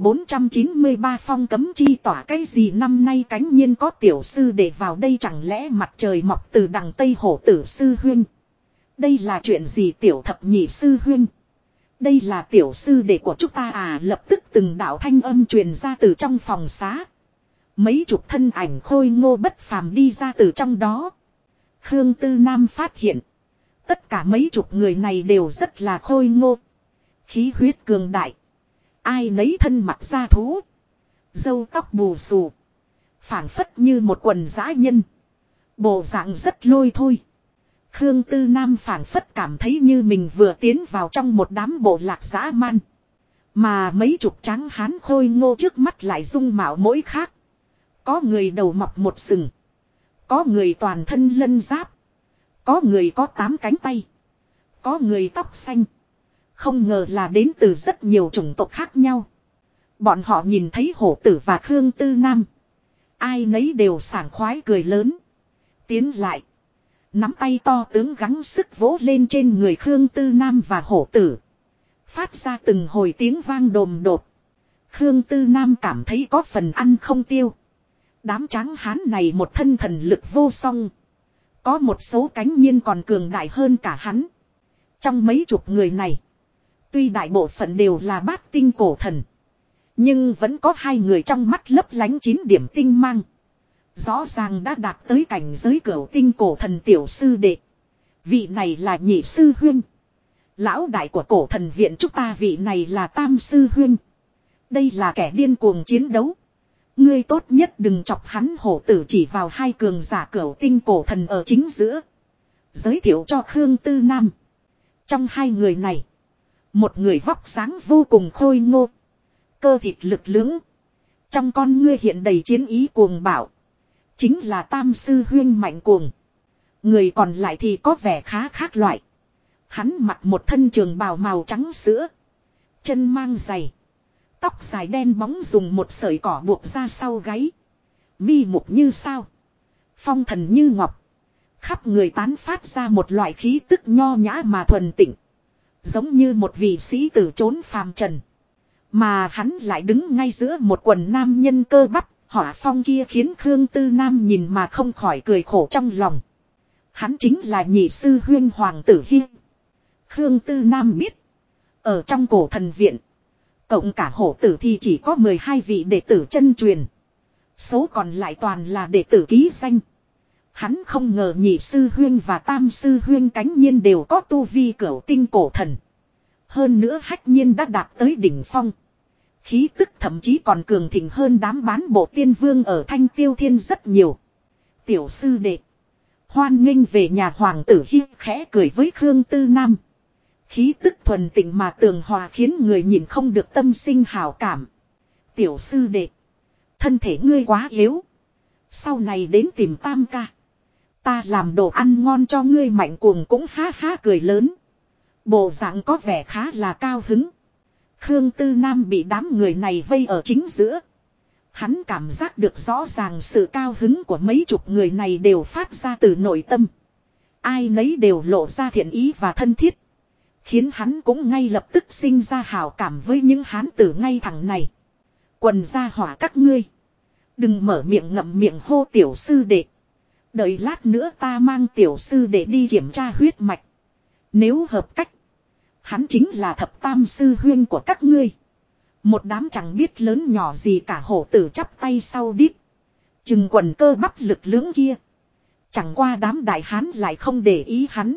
A: 1493 phong cấm chi tỏa cái gì, năm nay cánh nhiên có tiểu sư để vào đây, chẳng lẽ mặt trời mọc từ đằng Tây? Hổ tử sư huynh. Đây là chuyện gì? Tiểu thập nhị sư huynh. Đây là tiểu sư đệ của chúng ta à? Lập tức từng đạo thanh âm truyền ra từ trong phòng xá. Mấy chục thân ảnh khôi ngô bất phàm đi ra từ trong đó. Khương Tư Nam phát hiện. Tất cả mấy chục người này đều rất là khôi ngô. Khí huyết cường đại. Ai nấy thân mặc da thú. Râu tóc bù xù. Phảng phất như một quần dã nhân. Bộ dạng rất lôi thôi. Khương Tư Nam phảng phất cảm thấy như mình vừa tiến vào trong một đám bộ lạc dã man. Mà mấy chục tráng hán khôi ngô trước mắt lại dung mạo mỗi khác. Có người đầu mọc một sừng. Có người toàn thân lân giáp. Có người có 8 cánh tay. Có người tóc xanh. Không ngờ là đến từ rất nhiều chủng tộc khác nhau. Bọn họ nhìn thấy hổ tử và Khương Tư Nam. Ai nấy đều sảng khoái cười lớn. Tiến lại. Nắm tay to tướng gắng sức vỗ lên trên người Khương Tư Nam và hổ tử. Phát ra từng hồi tiếng vang đồm đột. Khương Tư Nam cảm thấy có phần ăn không tiêu. Đám tráng hán này một thân thần lực vô song. Có một số cánh nhiên còn cường đại hơn cả hắn. Trong mấy chục người này. Tuy đại bộ phận đều là bát tinh cổ thần. Nhưng vẫn có 2 người trong mắt lấp lánh 9 điểm tinh mang. Rõ ràng đã đạt tới cảnh giới cửu tinh cổ thần tiểu sư đệ. Vị này là nhị sư huynh. Lão đại của cổ thần viện chúng ta, vị này là tam sư huynh. Đây là kẻ điên cuồng chiến đấu. Ngươi tốt nhất đừng chọc hắn. Hổ tử chỉ vào 2 cường giả cửu tinh cổ thần ở chính giữa. Giới thiệu cho Khương Tư Nam. Trong 2 người này. Một người vóc dáng vô cùng khôi ngô. Cơ thịt lực lưỡng. Trong con ngươi hiện đầy chiến ý cuồng bạo. Chính là tam sư huynh Mạnh Cuồng. Người còn lại thì có vẻ khá khác loại. Hắn mặc một thân trường bào màu trắng sữa. Chân mang giày. Tóc dài đen bóng dùng một sợi cỏ buộc ra sau gáy. Mi mục như sao. Phong thần như ngọc. Khắp người tán phát ra một loại khí tức nho nhã mà thuần tịnh. Giống như một vị sĩ tử trốn phàm trần. Mà hắn lại đứng ngay giữa một quần nam nhân cơ bắp. Hỏa phong kia khiến Khương Tư Nam nhìn mà không khỏi cười khổ trong lòng. Hắn chính là nhị sư huynh Hoàng Tử Hi. Khương Tư Nam biết. Ở trong cổ thần viện. Cộng cả hổ tử thì chỉ có 12 vị đệ tử chân truyền. Số còn lại toàn là đệ tử ký danh. Hắn không ngờ nhị sư huynh và tam sư huynh cánh nhiên đều có tu vi cửu tinh cổ thần. Hơn nữa hách nhiên đã đạt tới đỉnh phong. Khí tức thậm chí còn cường thịnh hơn đám bán bộ tiên vương ở Thanh Tiêu Thiên rất nhiều. Tiểu sư đệ. Hoan nghênh về nhà. Hoàng Tử Hi khẽ cười với Khương Tư Nam. Khí tức thuần tịnh mà tường hòa khiến người nhìn không được tâm sinh hảo cảm. Tiểu sư đệ. Thân thể ngươi quá yếu. Sau này đến tìm tam ca. Ta làm đồ ăn ngon cho ngươi. Mạnh Cuồng cũng ha ha cười lớn. Bộ dạng có vẻ khá là cao hứng. Khương Tư Nam bị đám người này vây ở chính giữa. Hắn cảm giác được rõ ràng sự cao hứng của mấy chục người này đều phát ra từ nội tâm. Ai nấy đều lộ ra thiện ý và thân thiết. Khiến hắn cũng ngay lập tức sinh ra hảo cảm với những hán tử ngay thẳng này. Quần gia hỏa các ngươi. Đừng mở miệng ngậm miệng hô tiểu sư đệ. Đợi lát nữa ta mang tiểu sư đệ đi kiểm tra huyết mạch. Nếu hợp cách. Hắn chính là thập tam sư huynh của các ngươi. Một đám chẳng biết lớn nhỏ gì cả. Hổ tử chắp tay sau đít. Chừng quần cơ bắp lực lưỡng kia. Chẳng qua đám đại hán lại không để ý hắn.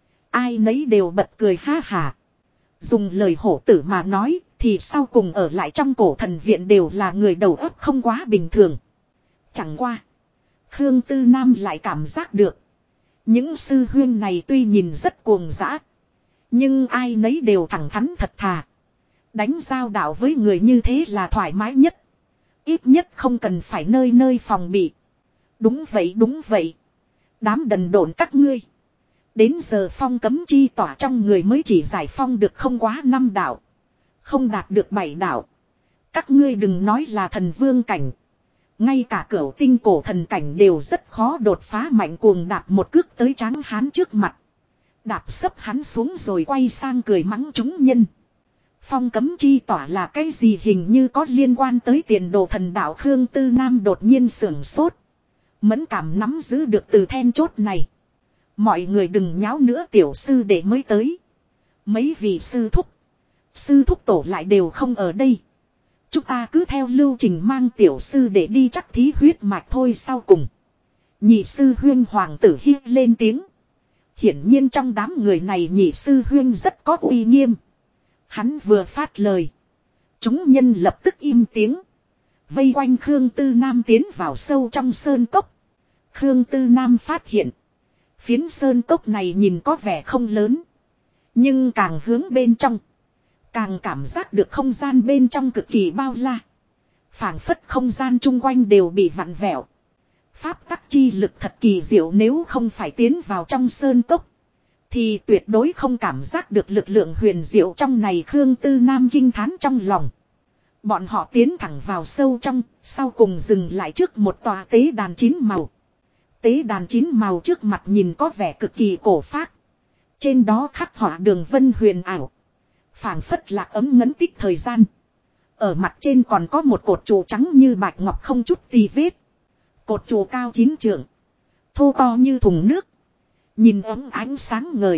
A: Ai nấy đều bật cười ha hả. Dùng lời hổ tử mà nói thì sau cùng ở lại trong cổ thần viện đều là người đầu óc không quá bình thường. Chẳng qua. Khương Tư Nam lại cảm giác được. Những sư huynh này tuy nhìn rất cuồng dã. Nhưng ai nấy đều thẳng thắn thật thà. Đánh giao đạo với người như thế là thoải mái nhất. Ít nhất không cần phải nơi nơi phòng bị. Đúng vậy đúng vậy. Đám đần độn các ngươi. Đến giờ phong cấm chi tỏa trong người mới chỉ giải phong được không quá 5 đạo. Không đạt được 7 đạo. Các ngươi đừng nói là thần vương cảnh. Ngay cả cửu tinh cổ thần cảnh đều rất khó đột phá. Mạnh Cuồng đạp một cước tới tráng hán trước mặt. Đạp sấp hắn xuống rồi quay sang cười mắng chúng nhân. Phong cấm chi tỏa là cái gì, hình như có liên quan tới tiền đồ thần đạo. Khương Tư Nam đột nhiên sưởng sốt. Mẫn cảm nắm giữ được từ then chốt này. Mọi người đừng nháo nữa, tiểu sư đệ mới tới. Mấy vị sư thúc tổ lại đều không ở đây. Chúng ta cứ theo lưu trình mang tiểu sư đệ đi chắc thí huyết mạch thôi. Sau cùng nhị sư huyên Hoàng Tử Hi lên tiếng. Hiển nhiên trong đám người này nhị sư huyên rất có uy nghiêm. Hắn vừa phát lời. Chúng nhân lập tức im tiếng. Vây quanh Khương Tư Nam tiến vào sâu trong sơn cốc. Khương Tư Nam phát hiện. Phiến sơn cốc này nhìn có vẻ không lớn. Nhưng càng hướng bên trong. Càng cảm giác được không gian bên trong cực kỳ bao la. Phảng phất không gian chung quanh đều bị vặn vẹo. Pháp tắc chi lực thật kỳ diệu, nếu không phải tiến vào trong sơn cốc thì tuyệt đối không cảm giác được lực lượng huyền diệu trong này. Khương Tư Nam kinh thán trong lòng. Bọn họ tiến thẳng vào sâu trong, sau cùng dừng lại trước một tòa tế đàn 9 màu. Tế đàn 9 màu trước mặt nhìn có vẻ cực kỳ cổ phác. Trên đó khắc họa đường vân huyền ảo, phảng phất lạc ấm ngấn tích thời gian. Ở mặt trên còn có một cột trụ trắng như bạch ngọc không chút tì vết. Cột trụ cao 9 trượng, thô to như thùng nước, nhìn ấm ánh sáng ngời,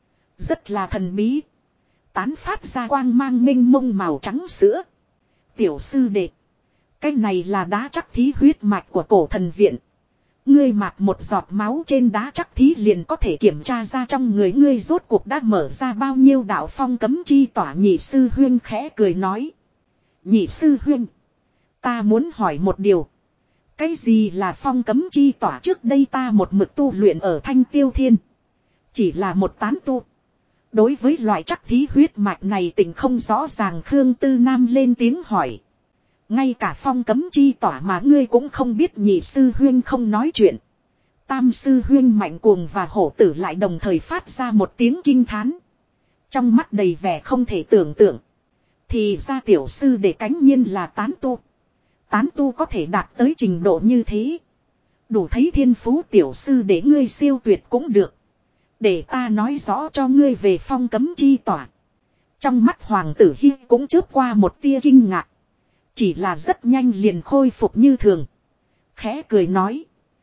A: rất là thần bí, tán phát ra quang mang minh mông màu trắng sữa. Tiểu sư đệ, cái này là đá trắc thí huyết mạch của cổ thần viện. Ngươi mạc một giọt máu trên đá trắc thí liền có thể kiểm tra ra trong người ngươi rốt cuộc đã mở ra bao nhiêu đạo phong cấm chi tỏa. Nhị sư huyên khẽ cười nói. Nhị sư huyên, ta muốn hỏi một điều. Cái gì là phong cấm chi tỏa? Trước đây ta một mực tu luyện ở Thanh Tiêu Thiên, chỉ là một tán tu. Đối với loại trắc thí huyết mạch này tình không rõ ràng. Khương Tư Nam lên tiếng hỏi. Ngay cả phong cấm chi tỏa mà ngươi cũng không biết? Nhị sư huyên không nói chuyện. Tam sư huyên Mạnh Cuồng và Hổ Tử lại đồng thời phát ra một tiếng kinh thán, trong mắt đầy vẻ không thể tưởng tượng. Thì ra tiểu sư để cánh nhiên là tán tu. Tán tu có thể đạt tới trình độ như thế, đủ thấy thiên phú. Tiểu sư để ngươi siêu tuyệt cũng được. Để ta nói rõ cho ngươi về phong cấm chi tỏa. Trong mắt Hoàng tử Hi cũng chớp qua một tia kinh ngạc, chỉ là rất nhanh liền khôi phục như thường. Khẽ cười nói.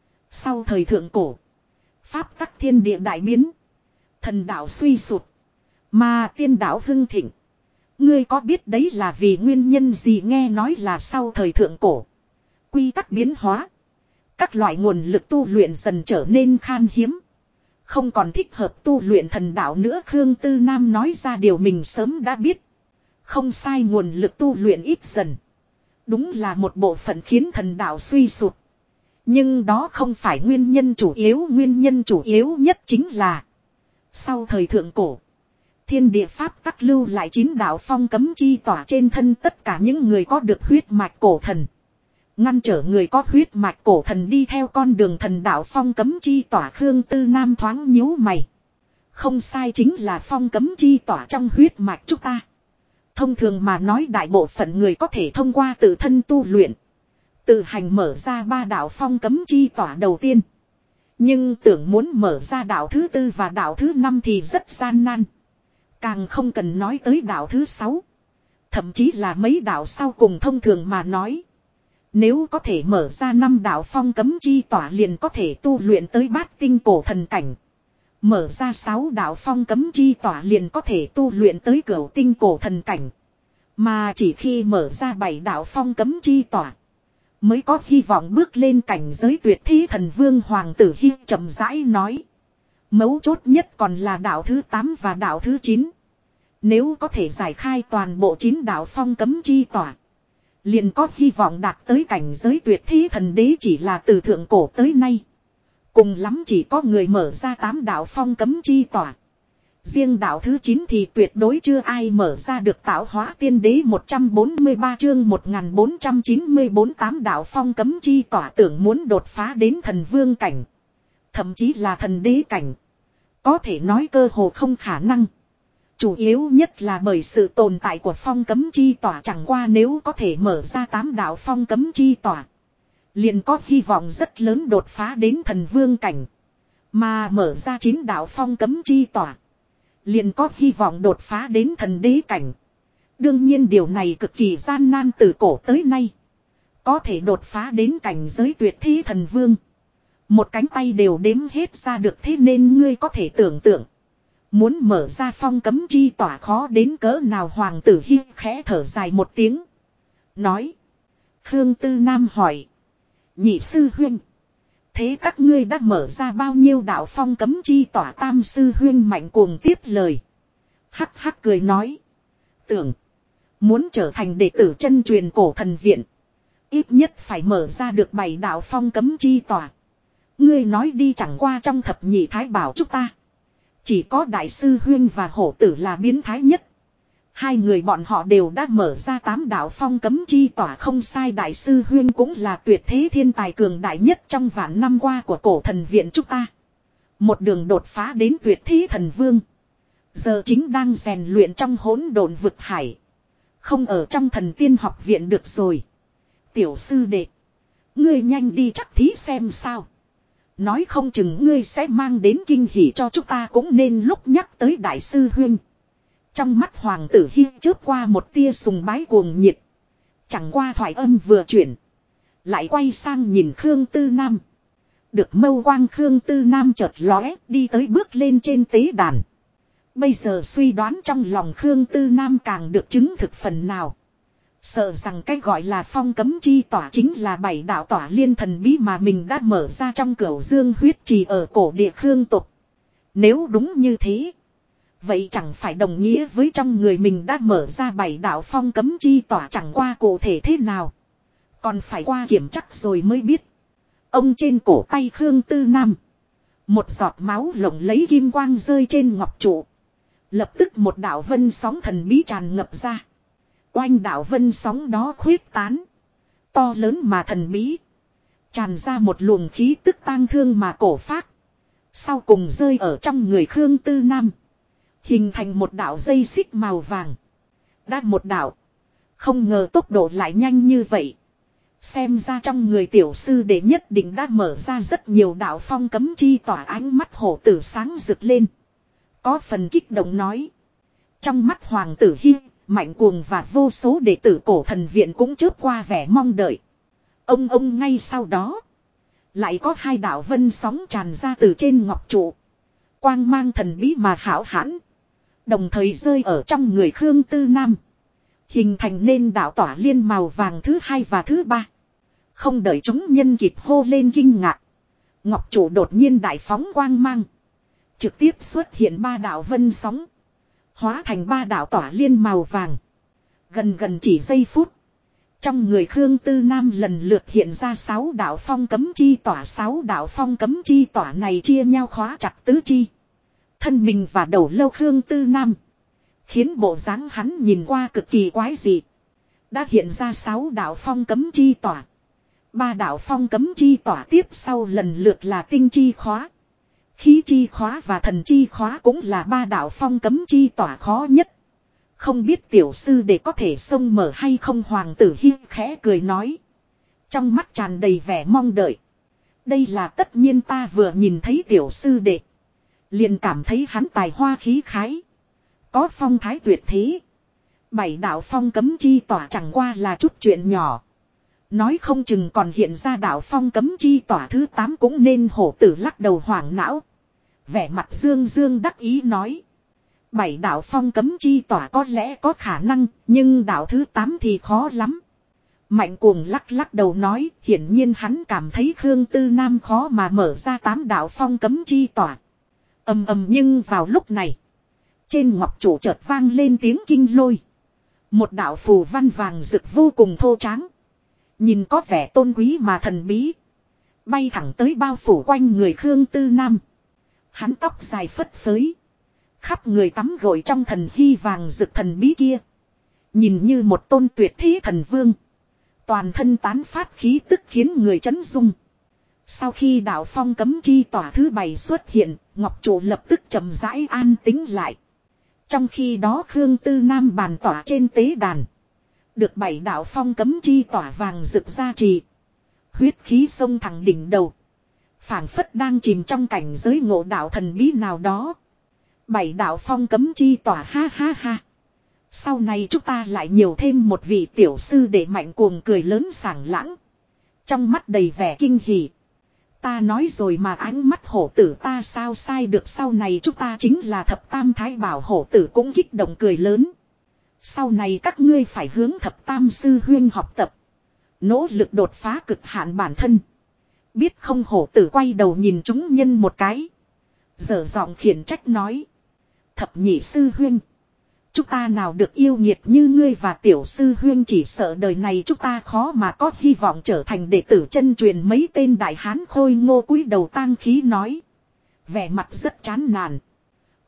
A: Sau thời thượng cổ, pháp tắc thiên địa đại biến, thần đạo suy sụp, mà tiên đạo hưng thịnh. Ngươi có biết đấy là vì nguyên nhân gì? Nghe nói là sau thời thượng cổ, quy tắc biến hóa, các loại nguồn lực tu luyện dần trở nên khan hiếm, không còn thích hợp tu luyện thần đạo nữa. Khương Tư Nam nói ra điều mình sớm đã biết. Không sai, nguồn lực tu luyện ít dần, đúng là một bộ phận khiến thần đạo suy sụp. Nhưng đó không phải nguyên nhân chủ yếu. Nguyên nhân chủ yếu nhất chính là sau thời thượng cổ, thiên địa pháp tắc lưu lại 9 đạo phong cấm chi tỏa trên thân tất cả những người có được huyết mạch cổ thần, ngăn trở người có huyết mạch cổ thần đi theo con đường thần đạo. Phong cấm chi tỏa. Khương Tư Nam thoáng nhíu mày. Không sai, chính là phong cấm chi tỏa trong huyết mạch chúng ta. Thông thường mà nói, đại bộ phận người có thể thông qua tự thân tu luyện, tự hành mở ra 3 đạo phong cấm chi tỏa đầu tiên. Nhưng tưởng muốn mở ra đạo thứ 4 và đạo thứ 5 thì rất gian nan. Càng không cần nói tới đạo thứ 6. Thậm chí là mấy đạo sau cùng. Thông thường mà nói, nếu có thể mở ra 5 đạo phong cấm chi tỏa liền có thể tu luyện tới bát tinh cổ thần cảnh. Mở ra 6 đạo phong cấm chi tỏa liền có thể tu luyện tới cửu tinh cổ thần cảnh. Mà chỉ khi mở ra 7 đạo phong cấm chi tỏa mới có hy vọng bước lên cảnh giới tuyệt thế thần vương. Hoàng tử Hi chậm rãi nói. Mấu chốt nhất còn là đạo thứ 8 và đạo thứ 9. Nếu có thể giải khai toàn bộ 9 đạo phong cấm chi tỏa, liền có hy vọng đạt tới cảnh giới tuyệt thế thần đế. Chỉ là từ thượng cổ tới nay, cùng lắm chỉ có người mở ra 8 đạo phong cấm chi tỏa. Riêng đạo thứ 9 thì tuyệt đối chưa ai mở ra được. Tạo hóa tiên đế 143 chương 1494 8 đạo phong cấm chi tỏa. Tưởng muốn đột phá đến thần vương cảnh, thậm chí là thần đế cảnh, có thể nói cơ hồ không khả năng. Chủ yếu nhất là bởi sự tồn tại của phong cấm chi tỏa. Chẳng qua nếu có thể mở ra 8 đạo phong cấm chi tỏa, liền có hy vọng rất lớn đột phá đến thần vương cảnh. Mà mở ra 9 đạo phong cấm chi tỏa, liền có hy vọng đột phá đến thần đế cảnh. Đương nhiên điều này cực kỳ gian nan. Từ cổ tới nay, có thể đột phá đến cảnh giới tuyệt thế thần vương, một cánh tay đều đếm hết ra được. Thế nên ngươi có thể tưởng tượng, muốn mở ra phong cấm chi tỏa khó đến cỡ nào. Hoàng tử Hi khẽ thở dài một tiếng, nói. Khương Tư Nam hỏi. Nhị sư huynh, thế các ngươi đã mở ra bao nhiêu đạo phong cấm chi tỏa? Tam sư huynh Mạnh Cuồng tiếp lời. Hắc hắc cười nói. Tưởng muốn trở thành đệ tử chân truyền cổ thần viện, ít nhất phải mở ra được 7 đạo phong cấm chi tỏa. Ngươi nói đi, chẳng qua trong thập nhị thái bảo chúng ta, chỉ có đại sư huynh và hổ tử là biến thái nhất. Hai người bọn họ đều đã mở ra 8 đạo phong cấm chi tỏa, không sai, đại sư huyên cũng là tuyệt thế thiên tài cường đại nhất trong vạn năm qua của cổ thần viện chúng ta. Một đường đột phá đến tuyệt thế thần vương. Giờ chính đang rèn luyện trong hỗn độn vực hải. Không ở trong thần tiên học viện được rồi. Tiểu sư đệ, ngươi nhanh đi chắc thí xem sao. Nói không chừng ngươi sẽ mang đến kinh hỉ cho chúng ta, cũng nên lúc nhắc tới đại sư huyên. Trong mắt hoàng tử Hi chớp qua một tia sùng bái cuồng nhiệt. Chẳng qua thoại âm vừa chuyển, lại quay sang nhìn Khương Tư Nam. Được mâu quang Khương Tư Nam chợt lóe, đi tới bước lên trên tế đàn. Bây giờ suy đoán trong lòng Khương Tư Nam càng được chứng thực phần nào. Sợ rằng cái gọi là phong cấm chi tỏa chính là 7 đạo tỏa liên thần bí mà mình đã mở ra trong Cửu Dương huyết trì ở cổ địa Khương tộc. Nếu đúng như thế, vậy chẳng phải đồng nghĩa với trong người mình đã mở ra 7 đạo phong cấm chi tỏa, chẳng qua cụ thể thế nào, còn phải qua kiểm chắc rồi mới biết. Ông trên cổ tay Khương Tư Nam, một giọt máu lộng lấy kim quang rơi trên ngọc trụ. Lập tức một đạo vân sóng thần bí tràn ngập ra. Oanh, đạo vân sóng đó khuyết tán, to lớn mà thần bí, tràn ra một luồng khí tức tang thương mà cổ phác. Sau cùng rơi ở trong người Khương Tư Nam, hình thành một đạo dây xích màu vàng. Đã một đạo, không ngờ tốc độ lại nhanh như vậy. Xem ra trong người tiểu sư đệ nhất định đã mở ra rất nhiều đạo phong cấm chi tỏa. Ánh mắt hổ tử sáng rực lên, có phần kích động nói. Trong mắt hoàng tử Hi, Mạnh Cuồng và vô số đệ tử cổ thần viện cũng chớp qua vẻ mong đợi. Ông ngay sau đó, lại có 2 đạo vân sóng tràn ra từ trên ngọc trụ. Quang mang thần bí mà hão hãn, đồng thời rơi ở trong người Khương Tư Nam, hình thành nên đạo tỏa liên màu vàng thứ 2 và thứ 3. Không đợi chúng nhân kịp hô lên kinh ngạc, ngọc trụ đột nhiên đại phóng quang mang, trực tiếp xuất hiện 3 đạo vân sóng, hóa thành 3 đạo tỏa liên màu vàng. Gần chỉ giây phút, trong người Khương Tư Nam lần lượt hiện ra 6 đạo phong cấm chi tỏa. 6 đạo phong cấm chi tỏa này chia nhau khóa chặt tứ chi, thân mình và đầu lâu Khương Tư Nam, khiến bộ dáng hắn nhìn qua cực kỳ quái dị. Đã hiện ra 6 đạo phong cấm chi tỏa. 3 đạo phong cấm chi tỏa tiếp sau lần lượt là tinh chi khóa, khí chi khóa và thần chi khóa, cũng là 3 đạo phong cấm chi tỏa khó nhất. Không biết tiểu sư để có thể xông mở hay không, hoàng tử Hi khẽ cười nói, trong mắt tràn đầy vẻ mong đợi. Đây là tất nhiên, ta vừa nhìn thấy tiểu sư đệ, liền cảm thấy hắn tài hoa khí khái, có phong thái tuyệt thế. 7 đạo phong cấm chi tỏa chẳng qua là chút chuyện nhỏ, nói không chừng còn hiện ra đạo phong cấm chi tỏa thứ 8 cũng nên. Hổ tử lắc đầu hoảng não, vẻ mặt dương dương đắc ý nói, 7 đạo phong cấm chi tỏa có lẽ có khả năng, nhưng đạo thứ 8 thì khó lắm. Mạnh Cuồng lắc đầu nói, hiển nhiên hắn cảm thấy Khương Tư Nam khó mà mở ra 8 đạo phong cấm chi tỏa. Nhưng vào lúc này, trên ngọc trụ chợt vang lên tiếng kinh lôi. Một đạo phù văn vàng rực vô cùng thô tráng, nhìn có vẻ tôn quý mà thần bí, bay thẳng tới bao phủ quanh người Khương Tư Nam. Hắn tóc dài phất phới, khắp người tắm gội trong thần hy vàng rực thần bí kia, nhìn như một tôn tuyệt thế thần vương, toàn thân tán phát khí tức khiến người chấn rung. Sau khi đạo phong cấm chi tỏa thứ 7 xuất hiện, ngọc trụ lập tức chậm rãi an tĩnh lại. Trong khi đó Khương Tư Nam bàn tỏa trên tế đàn, được 7 đạo phong cấm chi tỏa vàng rực ra trì, huyết khí sông thẳng đỉnh đầu, phảng phất đang chìm trong cảnh giới ngộ đạo thần bí nào đó. 7 đạo phong cấm chi tỏa, ha ha ha. Sau này chúng ta lại nhiều thêm một vị tiểu sư để. Mạnh Cuồng cười lớn sảng lãng, trong mắt đầy vẻ kinh hỉ. Ta nói rồi mà, ánh mắt hổ tử ta sao sai được, sau này chúng ta chính là thập tam thái bảo. Hổ tử cũng kích động cười lớn. Sau này các ngươi phải hướng thập tam sư huyên học tập, nỗ lực đột phá cực hạn bản thân, biết không? Hổ tử quay đầu nhìn chúng nhân một cái, dở giọng khiển trách nói, thập nhị sư huyên, chúng ta nào được yêu nghiệt như ngươi và tiểu sư huyên, chỉ sợ đời này chúng ta khó mà có hy vọng trở thành đệ tử chân truyền. Mấy tên đại hán khôi ngô cúi đầu tang khí nói, vẻ mặt rất chán nản.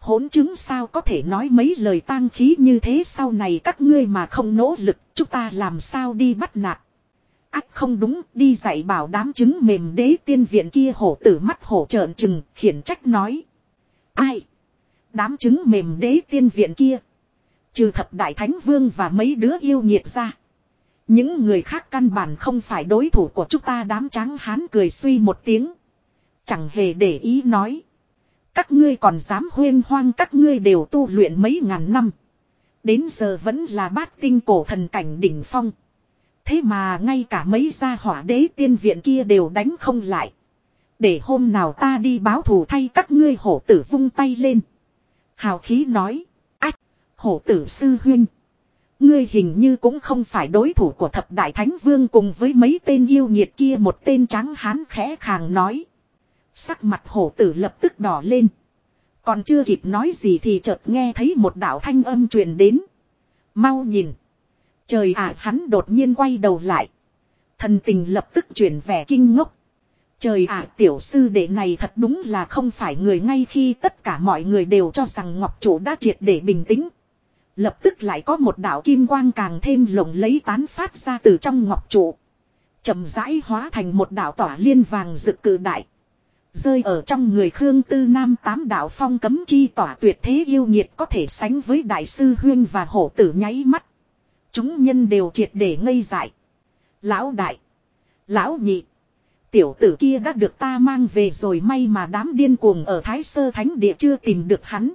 A: Hỗn chứng sao có thể nói mấy lời tang khí như thế, sau này các ngươi mà không nỗ lực, chúng ta làm sao đi bắt nạt. Ách không đúng, đi dạy bảo đám trứng mềm đế tiên viện kia. Hổ tử mắt hổ trợn trừng, khiển trách nói. Ai? Đám trứng mềm đế tiên viện kia. Trừ thập đại thánh vương và mấy đứa yêu nghiệt ra, những người khác căn bản không phải đối thủ của chúng ta. Đám tráng hán cười suy một tiếng, chẳng hề để ý nói. Các ngươi còn dám huyên hoang, các ngươi đều tu luyện mấy ngàn năm, đến giờ vẫn là bát tinh cổ thần cảnh đỉnh phong. Thế mà ngay cả mấy gia hỏa đế tiên viện kia đều đánh không lại. Để hôm nào ta đi báo thù thay các ngươi. Hổ tử vung tay lên, hào khí nói. Ách, hổ tử sư huynh, ngươi hình như cũng không phải đối thủ của thập đại thánh vương cùng với mấy tên yêu nghiệt kia. Một tên trắng hán khẽ khàng nói. Sắc mặt hổ tử lập tức đỏ lên. Còn chưa kịp nói gì thì chợt nghe thấy một đạo thanh âm truyền đến. Mau nhìn. Trời ạ, hắn đột nhiên quay đầu lại. Thần tình lập tức chuyển vẻ kinh ngốc. Trời ạ, tiểu sư đệ này thật đúng là không phải người. Ngay khi tất cả mọi người đều cho rằng Ngọc Chủ đã triệt để bình tĩnh, lập tức lại có một đạo kim quang càng thêm lộng lẫy tán phát ra từ trong Ngọc Trụ, chậm rãi hóa thành một đạo tỏa liên vàng rực cự đại, rơi ở trong người Khương Tư Nam. Tám đạo phong cấm chi tỏa tuyệt thế yêu nhiệt có thể sánh với đại sư huyên và hổ tử. Nháy mắt, chúng nhân đều triệt để ngây dại. Lão đại, lão nhị, tiểu tử kia đã được ta mang về rồi. May mà đám điên cuồng ở Thái Sơ Thánh Địa chưa tìm được hắn.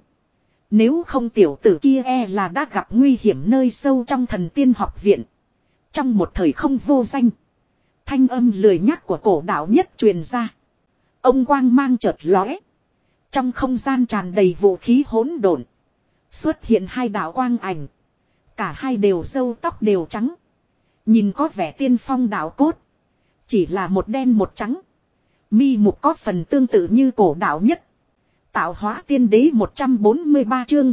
A: Nếu không tiểu tử kia là đã gặp nguy hiểm nơi sâu trong Thần Tiên học viện. Trong một thời không vô danh, thanh âm lười nhác của cổ đạo nhất truyền ra. Ông quang mang chợt lóe, trong không gian tràn đầy vũ khí hỗn độn, xuất hiện hai đạo quang ảnh. Cả hai đều râu tóc đều trắng, nhìn có vẻ tiên phong đạo cốt. Chỉ là một đen một trắng, mi mục có phần tương tự như cổ đạo nhất. Tạo hóa tiên đế 143 chương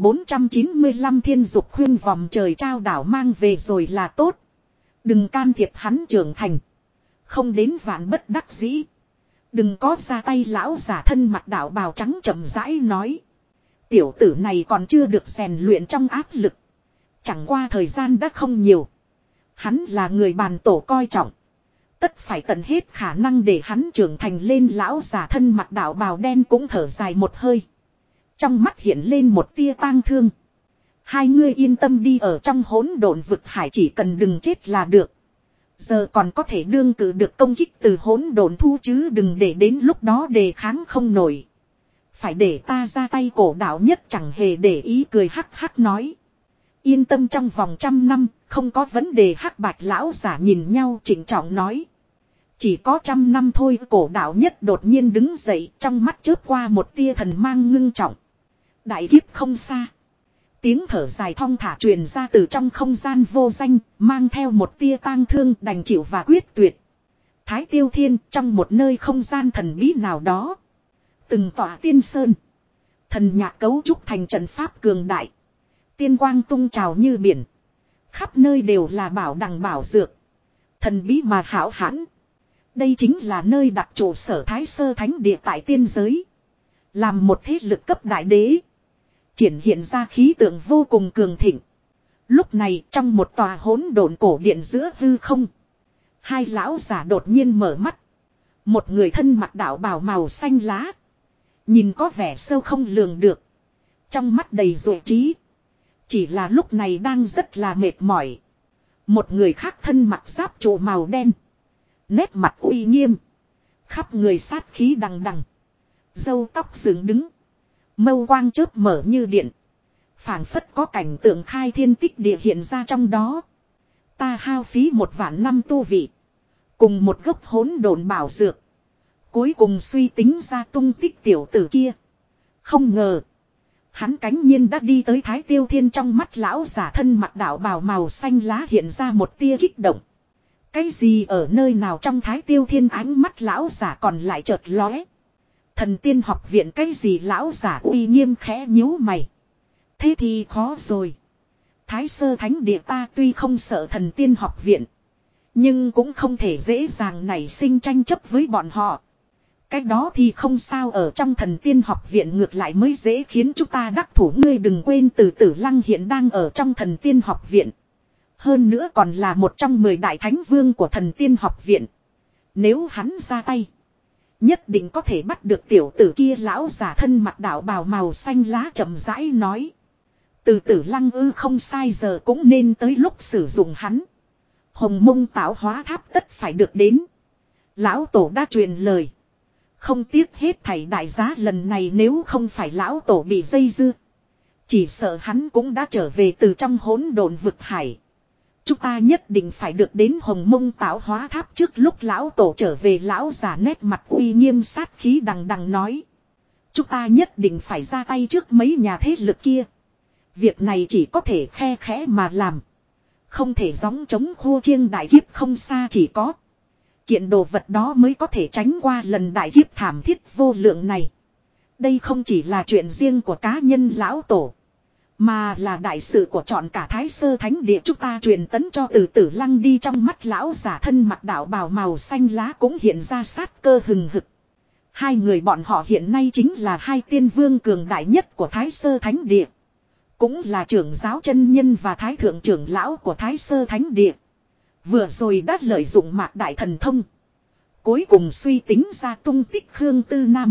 A: 1495 thiên dục khuyên vòng trời trao đảo mang về rồi là tốt. Đừng can thiệp hắn trưởng thành, không đến vạn bất đắc dĩ. Đừng có ra tay. Lão giả thân mặc đạo bào trắng chậm rãi nói. Tiểu tử này còn chưa được rèn luyện trong áp lực. Chẳng qua thời gian đã không nhiều. Hắn là người bàn tổ coi trọng, tất phải tận hết khả năng để hắn trưởng thành lên. Lão giả thân mặc đạo bào đen cũng thở dài một hơi, trong mắt hiện lên một tia tang thương. Hai ngươi yên tâm đi, ở trong hỗn độn vực hải chỉ cần đừng chết là được. Giờ còn có thể đương cự được công kích từ hỗn độn thu, chứ đừng để đến lúc đó đề kháng không nổi. Phải để ta ra tay. Cổ đạo nhất chẳng hề để ý, cười hắc hắc nói. Yên tâm, trong vòng 100 năm không có vấn đề. Hắc bạch lão giả nhìn nhau trịnh trọng nói. Chỉ có 100 năm thôi. Cổ đạo nhất đột nhiên đứng dậy, trong mắt chớp qua một tia thần mang ngưng trọng. Đại kiếp không xa. Tiếng thở dài thong thả truyền ra từ trong không gian vô danh, mang theo một tia tang thương đành chịu và quyết tuyệt. Thái Tiêu Thiên, trong một nơi không gian thần bí nào đó, từng tòa tiên sơn, thần nhạc cấu trúc thành trận pháp cường đại, tiên quang tung trào như biển, khắp nơi đều là bảo đằng bảo dược, thần bí mà hảo hãn. Đây chính là nơi đặt trụ sở Thái Sơ Thánh Địa tại tiên giới, làm một thế lực cấp đại đế, triển hiện ra khí tượng vô cùng cường thịnh. Lúc này trong một tòa hỗn độn cổ điện giữa hư không, hai lão giả đột nhiên mở mắt. Một người thân mặc đạo bào màu xanh lá, nhìn có vẻ sâu không lường được, trong mắt đầy dội trí, chỉ là lúc này đang rất là mệt mỏi. Một người khác thân mặc giáp trụ màu đen, nét mặt uy nghiêm, khắp người sát khí đằng đằng, râu tóc dựng đứng, mâu quang chớp mở như điện, phảng phất có cảnh tượng khai thiên tích địa hiện ra trong đó. Ta hao phí 1.000 năm tu vị, cùng một gốc hỗn độn bảo dược, cuối cùng suy tính ra tung tích tiểu tử kia. Không ngờ hắn cánh nhiên đã đi tới Thái Tiêu Thiên. Trong mắt lão giả thân mặc đạo bào màu xanh lá hiện ra một tia kích động. Cái gì ở nơi nào? Trong Thái Tiêu Thiên ánh mắt lão giả còn lại chợt lóe. Thần Tiên học viện cái gì? Lão giả uy nghiêm khẽ nhíu mày. Thế thì khó rồi. Thái Sơ Thánh Địa ta tuy không sợ Thần Tiên học viện, nhưng cũng không thể dễ dàng nảy sinh tranh chấp với bọn họ. Cái đó thì không sao, ở trong thần tiên học viện ngược lại mới dễ khiến chúng ta đắc thủ. Ngươi đừng quên Từ Tử Lăng hiện đang ở trong thần tiên học viện. Hơn nữa còn là một trong 10 đại thánh vương của thần tiên học viện. Nếu hắn ra tay, nhất định có thể bắt được tiểu tử kia. Lão giả thân mặc đạo bào màu xanh lá chậm rãi nói. Từ Tử Lăng không sai, giờ cũng nên tới lúc sử dụng hắn. Hồng Mông tạo hóa tháp tất phải được đến. Lão tổ đã truyền lời, không tiếc hết thảy đại giá. Lần này nếu không phải lão tổ bị dây dưa, chỉ sợ hắn cũng đã trở về từ trong hỗn độn vực hải. Chúng ta nhất định phải được đến Hồng Mông tạo hóa tháp trước lúc lão tổ trở về. Lão giả nét mặt uy nghiêm sát khí đằng đằng nói. Chúng ta nhất định phải ra tay trước mấy nhà thế lực kia. Việc này chỉ có thể khe khẽ mà làm, không thể gióng chống khô chiêng. Đại kiếp không xa, chỉ có kiện đồ vật đó mới có thể tránh qua lần đại kiếp thảm thiết vô lượng này. Đây không chỉ là chuyện riêng của cá nhân lão tổ, mà là đại sự của trọn cả Thái Sơ Thánh Địa. Chúng ta truyền tấn cho Từ Tử Lăng đi. Trong mắt lão giả thân mặc đạo bào màu xanh lá cũng hiện ra sát cơ hừng hực. Hai người bọn họ hiện nay chính là hai tiên vương cường đại nhất của Thái Sơ Thánh Địa, cũng là trưởng giáo chân nhân và thái thượng trưởng lão của Thái Sơ Thánh Địa. Vừa rồi đã lợi dụng Mạc Đại Thần Thông, cuối cùng suy tính ra tung tích Khương Tư Nam.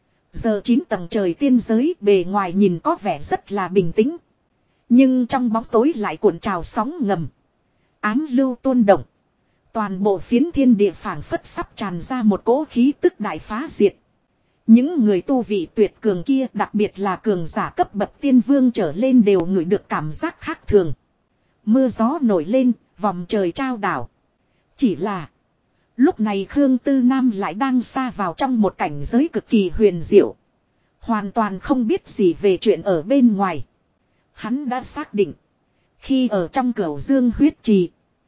A: Giờ 9 tầng trời tiên giới bề ngoài nhìn có vẻ rất là bình tĩnh, nhưng trong bóng tối lại cuộn trào sóng ngầm, ám lưu tuôn động. Toàn bộ phiến thiên địa phảng phất sắp tràn ra một cỗ khí tức đại phá diệt. Những người tu vị tuyệt cường kia, đặc biệt là cường giả cấp bậc tiên vương trở lên, đều ngửi được cảm giác khác thường. Mưa gió nổi lên, vòng trời trao đảo. Chỉ là lúc này Khương Tư Nam lại đang xa vào trong một cảnh giới cực kỳ huyền diệu, hoàn toàn không biết gì về chuyện ở bên ngoài. Hắn đã xác định, khi ở trong Cửu Dương huyết trì,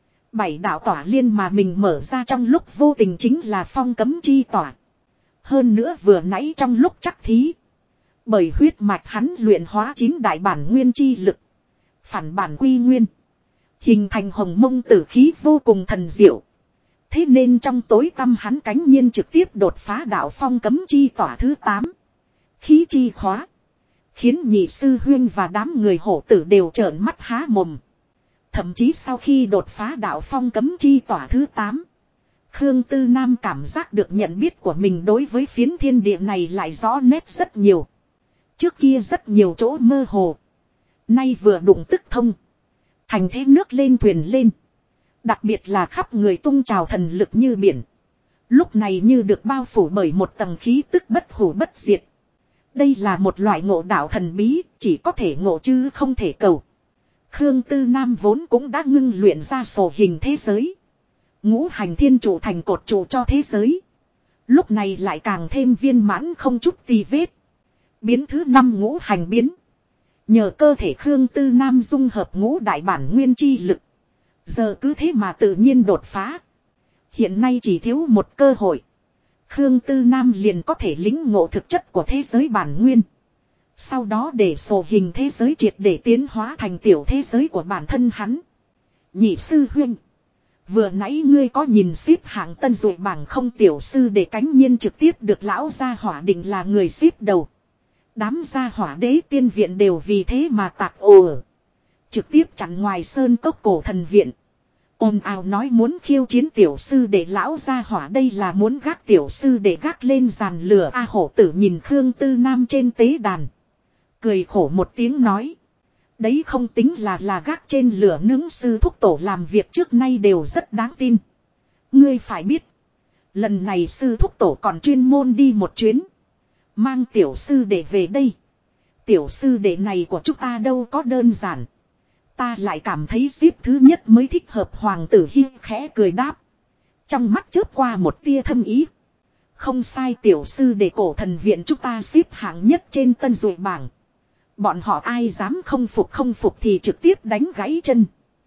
A: 7 đạo tỏa liên mà mình mở ra trong lúc vô tình chính là phong cấm chi tỏa. Hơn nữa vừa nãy trong lúc chắc thí, bởi huyết mạch hắn luyện hóa 9 đại bản nguyên chi lực, phản bản quy nguyên, hình thành hồng mông tử khí vô cùng thần diệu. Thế nên trong tối tâm hắn cánh nhiên trực tiếp đột phá đạo phong cấm chi tỏa thứ 8. Khí chi khóa. Khiến nhị sư huyên và đám người hổ tử đều trợn mắt há mồm. Thậm chí sau khi đột phá đạo phong cấm chi tỏa thứ 8, Khương Tư Nam cảm giác được nhận biết của mình đối với phiến thiên địa này lại rõ nét rất nhiều. Trước kia rất nhiều chỗ mơ hồ, nay vừa đụng tức thông. Thành thế nước lên thuyền lên. Đặc biệt là khắp người tung trào thần lực như biển, lúc này như được bao phủ bởi một tầng khí tức bất hủ bất diệt. Đây là một loại ngộ đạo thần bí, chỉ có thể ngộ chứ không thể cầu. Khương Tư Nam vốn cũng đã ngưng luyện ra sổ hình thế giới, ngũ hành thiên trụ thành cột trụ cho thế giới. Lúc này lại càng thêm viên mãn không chút tì vết. Biến thứ 5 ngũ hành biến. Nhờ cơ thể Khương Tư Nam dung hợp ngũ đại bản nguyên chi lực, giờ cứ thế mà tự nhiên đột phá. Hiện nay chỉ thiếu một cơ hội, Khương Tư Nam liền có thể lĩnh ngộ thực chất của thế giới bản nguyên. Sau đó để sổ hình thế giới triệt để tiến hóa thành tiểu thế giới của bản thân hắn. Nhị sư huynh, vừa nãy ngươi có nhìn xếp hạng tân dụ bảng không? Tiểu sư để cánh nhiên trực tiếp được lão gia hỏa định là người xếp đầu. Đám gia hỏa đế tiên viện đều vì thế mà tạc ồ, trực tiếp chặn ngoài sơn cốc cổ thần viện. Ồn ào nói muốn khiêu chiến tiểu sư để. Lão gia hỏa đây là muốn gác tiểu sư để gác lên giàn lửa. A hổ tử nhìn Khương Tư Nam trên tế đàn, cười khổ một tiếng nói. Đấy không tính là gác trên lửa nướng. Sư thúc tổ làm việc trước nay đều rất đáng tin. Ngươi phải biết, lần này sư thúc tổ còn chuyên môn đi một chuyến, mang tiểu sư để về đây. Tiểu sư đệ này của chúng ta đâu có đơn giản. Ta lại cảm thấy xếp thứ nhất mới thích hợp. Hoàng tử Hi khẽ cười đáp, trong mắt chớp qua một tia thâm ý. Không sai, tiểu sư đệ cổ thần viện chúng ta xếp hạng nhất trên tân dụ bảng. Bọn họ ai dám không phục thì trực tiếp đánh gãy chân,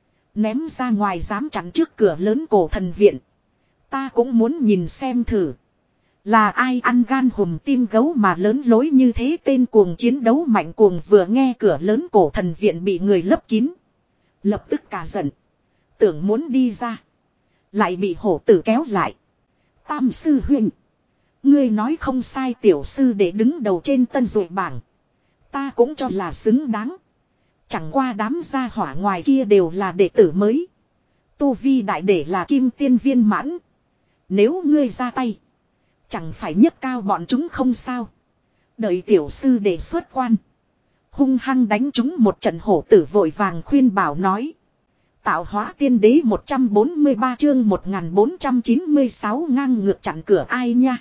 A: ném ra ngoài, dám chắn trước cửa lớn cổ thần viện. Ta cũng muốn nhìn xem thử, là ai ăn gan hùm tim gấu mà lớn lối như thế. Tên cuồng chiến đấu mạnh cuồng vừa nghe cửa lớn cổ thần viện bị người lấp kín, lập tức cả giận, tưởng muốn đi ra, lại bị hổ tử kéo lại. Tam sư huynh, Ngươi nói không sai, tiểu sư để đứng đầu trên tân dụ bảng. Ta cũng cho là xứng đáng. Chẳng qua đám gia hỏa ngoài kia đều là đệ tử mới. Tu vi đại để là kim tiên viên mãn. Nếu ngươi ra tay, chẳng phải nhấc cao bọn chúng không sao. Đợi tiểu sư để xuất quan, hung hăng đánh chúng một trận. Hổ tử vội vàng khuyên bảo nói. Tạo hóa tiên đế 143 chương 1496 ngang ngược chặn cửa ai nha.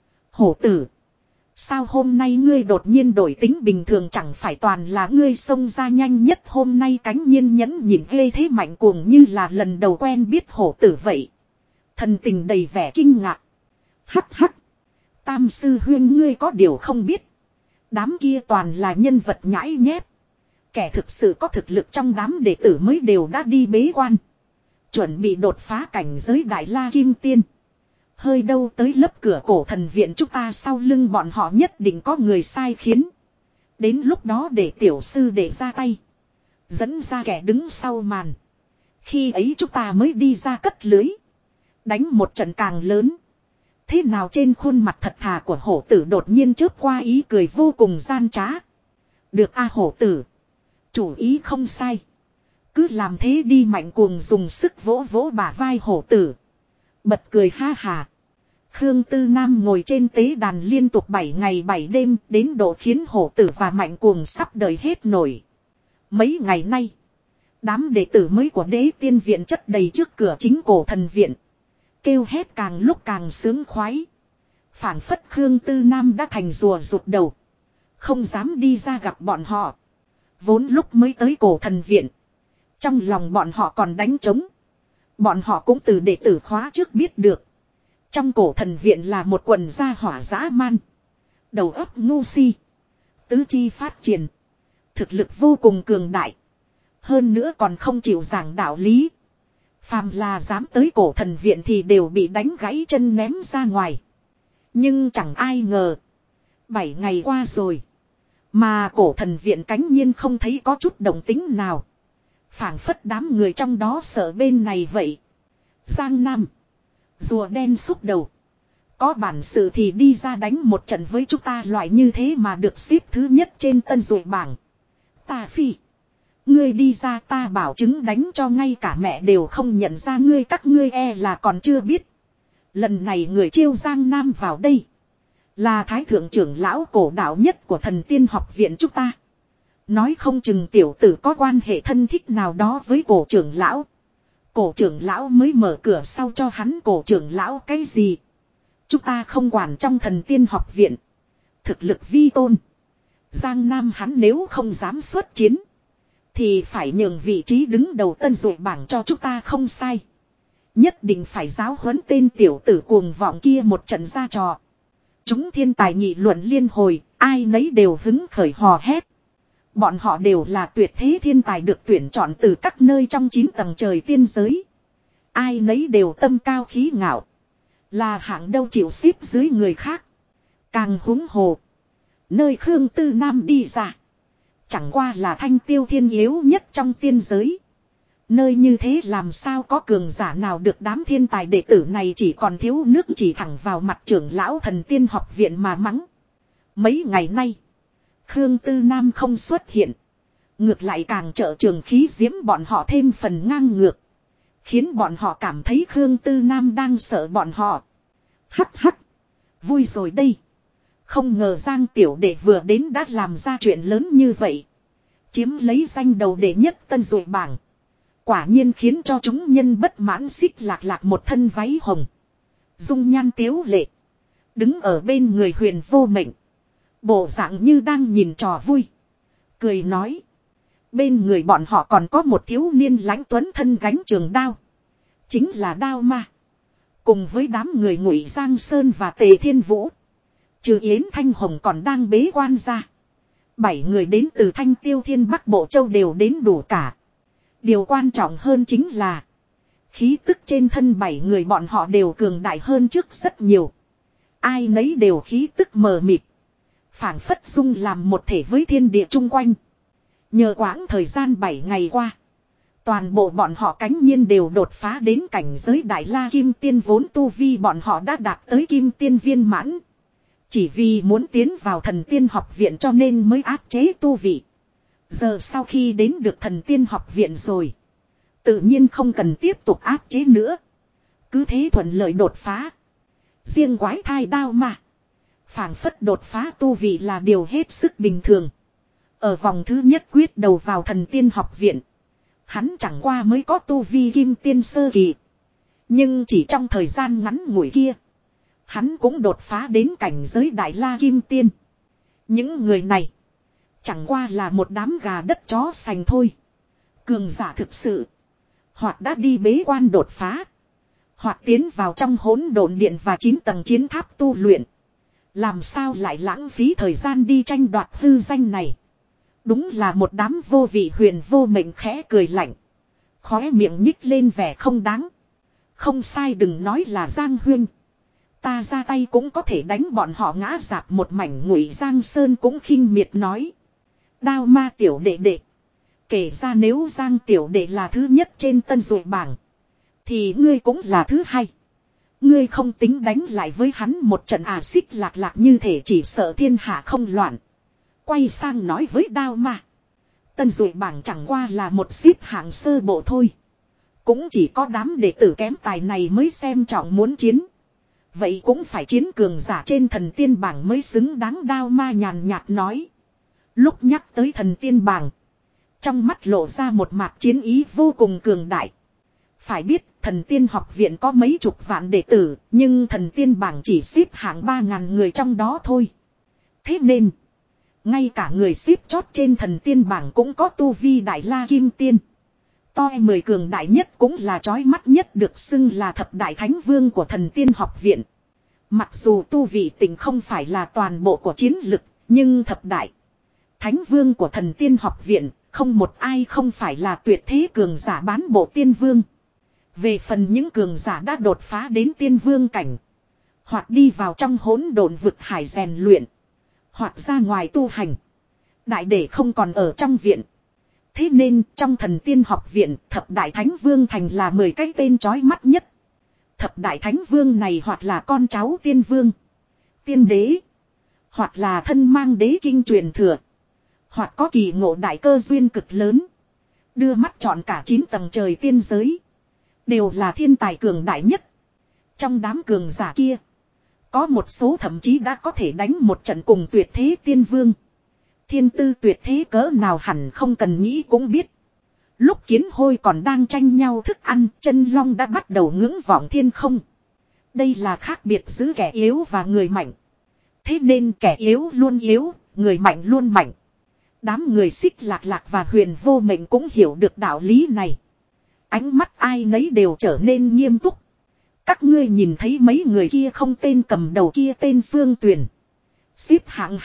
A: Hổ tử, sao hôm nay ngươi đột nhiên đổi tính bình thường, chẳng phải toàn là ngươi xông ra nhanh nhất hôm nay. Cánh nhiên nhẫn nhìn ghê thế mạnh cuồng như là lần đầu quen biết hổ tử vậy. Thần tình đầy vẻ kinh ngạc. Hắc hắc. Tam sư huyên, ngươi có điều không biết. Đám kia toàn là nhân vật nhãi nhép. Kẻ thực sự có thực lực trong đám đệ tử mới đều đã đi bế quan. Chuẩn bị đột phá cảnh giới đại la kim tiên. Hơi đâu tới lấp cửa cổ thần viện chúng ta, sau lưng bọn họ nhất định có người sai khiến. Đến lúc đó để tiểu sư để ra tay. Dẫn ra kẻ đứng sau màn. Khi ấy chúng ta mới đi ra cất lưới. Đánh một trận càng lớn. Thế nào? Trên khuôn mặt thật thà của hổ tử đột nhiên chớp qua ý cười vô cùng gian trá. Được a hổ tử. Chủ ý không sai. Cứ làm thế đi. Mạnh cuồng dùng sức vỗ vỗ bả vai hổ tử. Bật cười ha hà. Khương Tư Nam ngồi trên tế đàn liên tục 7 ngày 7 đêm, đến độ khiến hổ tử và mạnh cuồng sắp đời hết nổi. Mấy ngày nay, đám đệ tử mới của đế tiên viện chất đầy trước cửa chính cổ thần viện. Kêu hét càng lúc càng sướng khoái. Phảng phất Khương Tư Nam đã thành rùa rụt đầu. Không dám đi ra gặp bọn họ. Vốn lúc mới tới cổ thần viện, trong lòng bọn họ còn đánh trống. Bọn họ cũng từ đệ tử khóa trước biết được. Trong cổ thần viện là một quần gia hỏa dã man. Đầu óc ngu si. Tứ chi phát triển. Thực lực vô cùng cường đại. Hơn nữa còn không chịu giảng đạo lý. Phàm là dám tới cổ thần viện thì đều bị đánh gãy chân ném ra ngoài. Nhưng chẳng ai ngờ. 7 ngày qua rồi. Mà cổ thần viện cánh nhiên không thấy có chút động tính nào. Phảng phất đám người trong đó sợ bên này vậy. Giang Nam. Rùa đen xúc đầu. Có bản sự thì đi ra đánh một trận với chúng ta, loại như thế mà được xếp thứ nhất trên tân dụ bảng. Ta phi. Ngươi đi ra ta bảo chứng đánh cho ngay cả mẹ đều không nhận ra ngươi, các ngươi là còn chưa biết. Lần này người chiêu Giang Nam vào đây. Là thái thượng trưởng lão cổ đạo nhất của thần tiên học viện chúng ta. Nói không chừng tiểu tử có quan hệ thân thích nào đó với cổ trưởng lão. Cổ trưởng lão mới mở cửa sau cho hắn. Cổ trưởng lão cái gì? Chúng ta không quản, trong thần tiên học viện. Thực lực vi tôn. Giang Nam hắn nếu không dám xuất chiến, thì phải nhường vị trí đứng đầu tân dụ bảng cho chúng ta không sai. Nhất định phải giáo huấn tên tiểu tử cuồng vọng kia một trận ra trò. Chúng thiên tài nghị luận liên hồi, ai nấy đều hứng khởi hò hét. Bọn họ đều là tuyệt thế thiên tài được tuyển chọn từ các nơi trong 9 tầng trời tiên giới. Ai nấy đều tâm cao khí ngạo. Là hạng đâu chịu xếp dưới người khác. Càng húng hồ. Nơi Khương Tư Nam đi ra. Chẳng qua là thanh tiêu thiên yếu nhất trong tiên giới. Nơi như thế làm sao có cường giả nào được đám thiên tài đệ tử này chỉ còn thiếu nước chỉ thẳng vào mặt trưởng lão thần tiên học viện mà mắng. Mấy ngày nay, Khương Tư Nam không xuất hiện. Ngược lại càng trợ trường khí diễm bọn họ thêm phần ngang ngược. Khiến bọn họ cảm thấy Khương Tư Nam đang sợ bọn họ. Hắc hắc. Vui rồi đây. Không ngờ Giang tiểu đệ vừa đến đã làm ra chuyện lớn như vậy. Chiếm lấy danh đầu đệ nhất tân dụ bảng. Quả nhiên khiến cho chúng nhân bất mãn. Xích lạc lạc một thân váy hồng. Dung nhan tiếu lệ. Đứng ở bên người Huyền Vô Mệnh. Bộ dạng như đang nhìn trò vui. Cười nói. Bên người bọn họ còn có một thiếu niên lãnh tuấn thân gánh trường đao. Chính là Đao Ma. Cùng với đám người Ngụy Giang Sơn và Tề Thiên Vũ. Trừ Yến Thanh Hồng còn đang bế quan ra. 7 người đến từ Thanh Tiêu Thiên Bắc Bộ Châu đều đến đủ cả. Điều quan trọng hơn chính là khí tức trên thân 7 người bọn họ đều cường đại hơn trước rất nhiều. Ai nấy đều khí tức mờ mịt. Phảng phất dung làm một thể với thiên địa chung quanh. Nhờ quãng thời gian 7 ngày qua. Toàn bộ bọn họ cánh nhiên đều đột phá đến cảnh giới đại la kim tiên, vốn tu vi bọn họ đã đạt tới kim tiên viên mãn. Chỉ vì muốn tiến vào thần tiên học viện cho nên mới áp chế tu vị. Giờ sau khi đến được thần tiên học viện rồi. Tự nhiên không cần tiếp tục áp chế nữa. Cứ thế thuận lợi đột phá. Riêng quái thai đao mà. Phảng phất đột phá tu vị là điều hết sức bình thường. Ở vòng thứ nhất quyết đầu vào thần tiên học viện. Hắn chẳng qua mới có tu vi kim tiên sơ kỳ. Nhưng chỉ trong thời gian ngắn ngủi kia. Hắn cũng đột phá đến cảnh giới đại la kim tiên. Những người này. Chẳng qua là một đám gà đất chó sành thôi. Cường giả thực sự. Hoặc đã đi bế quan đột phá. Hoặc tiến vào trong hỗn độn điện và 9 tầng chiến tháp tu luyện. Làm sao lại lãng phí thời gian đi tranh đoạt hư danh này. Đúng là một đám vô vị huyền vô mệnh khẽ cười lạnh. Khóe miệng nhích lên vẻ không đáng. Không sai đừng nói là Giang Huyên. Ta ra tay cũng có thể đánh bọn họ ngã rạp một mảnh. Ngụy Giang Sơn cũng khinh miệt nói. Đao ma tiểu đệ đệ. Kể ra nếu Giang tiểu đệ là thứ nhất trên tân dụ bảng. Thì ngươi cũng là thứ hai. Ngươi không tính đánh lại với hắn một trận xích lạc lạc như thể chỉ sợ thiên hạ không loạn. Quay sang nói với đao ma. Tân dụ bảng chẳng qua là một xếp hạng sơ bộ thôi. Cũng chỉ có đám đệ tử kém tài này mới xem trọng muốn chiến. Vậy cũng phải chiến cường giả trên thần tiên bảng mới xứng đáng. Đao ma nhàn nhạt nói. Lúc nhắc tới thần tiên bảng. Trong mắt lộ ra một mạc chiến ý vô cùng cường đại. Phải biết thần tiên học viện có mấy chục vạn đệ tử. Nhưng thần tiên bảng chỉ xếp hạng 3.000 người trong đó thôi. Thế nên. Ngay cả người xếp chót trên thần tiên bảng cũng có tu vi đại la kim tiên. Toi 10 cường đại nhất cũng là chói mắt nhất được xưng là thập đại thánh vương của thần tiên học viện. Mặc dù tu vị tình không phải là toàn bộ của chiến lực. Nhưng thập đại thánh vương của thần tiên học viện không một ai không phải là tuyệt thế cường giả bán bộ tiên vương. Về phần những cường giả đã đột phá đến tiên vương cảnh. Hoặc đi vào trong hỗn độn vực hải rèn luyện. Hoặc ra ngoài tu hành. Đại để không còn ở trong viện. Thế nên trong thần tiên học viện thập đại thánh vương thành là 10 cái tên chói mắt nhất. Thập đại thánh vương này hoặc là con cháu tiên vương. Tiên đế. Hoặc là thân mang đế kinh truyền thừa. Hoặc có kỳ ngộ đại cơ duyên cực lớn. Đưa mắt chọn cả 9 tầng trời tiên giới. Đều là thiên tài cường đại nhất. Trong đám cường giả kia. Có một số thậm chí đã có thể đánh một trận cùng tuyệt thế tiên vương. Thiên tư tuyệt thế cỡ nào hẳn không cần nghĩ cũng biết. Lúc kiến hôi còn đang tranh nhau thức ăn, chân long đã bắt đầu ngưỡng vọng thiên không. Đây là khác biệt giữa kẻ yếu và người mạnh. Thế nên kẻ yếu luôn yếu, người mạnh luôn mạnh. Đám người xích lạc lạc và huyền vô mệnh cũng hiểu được đạo lý này. Ánh mắt ai nấy đều trở nên nghiêm túc. Các ngươi nhìn thấy mấy người kia không, tên cầm đầu kia tên Phương Tuyền. Xếp hạng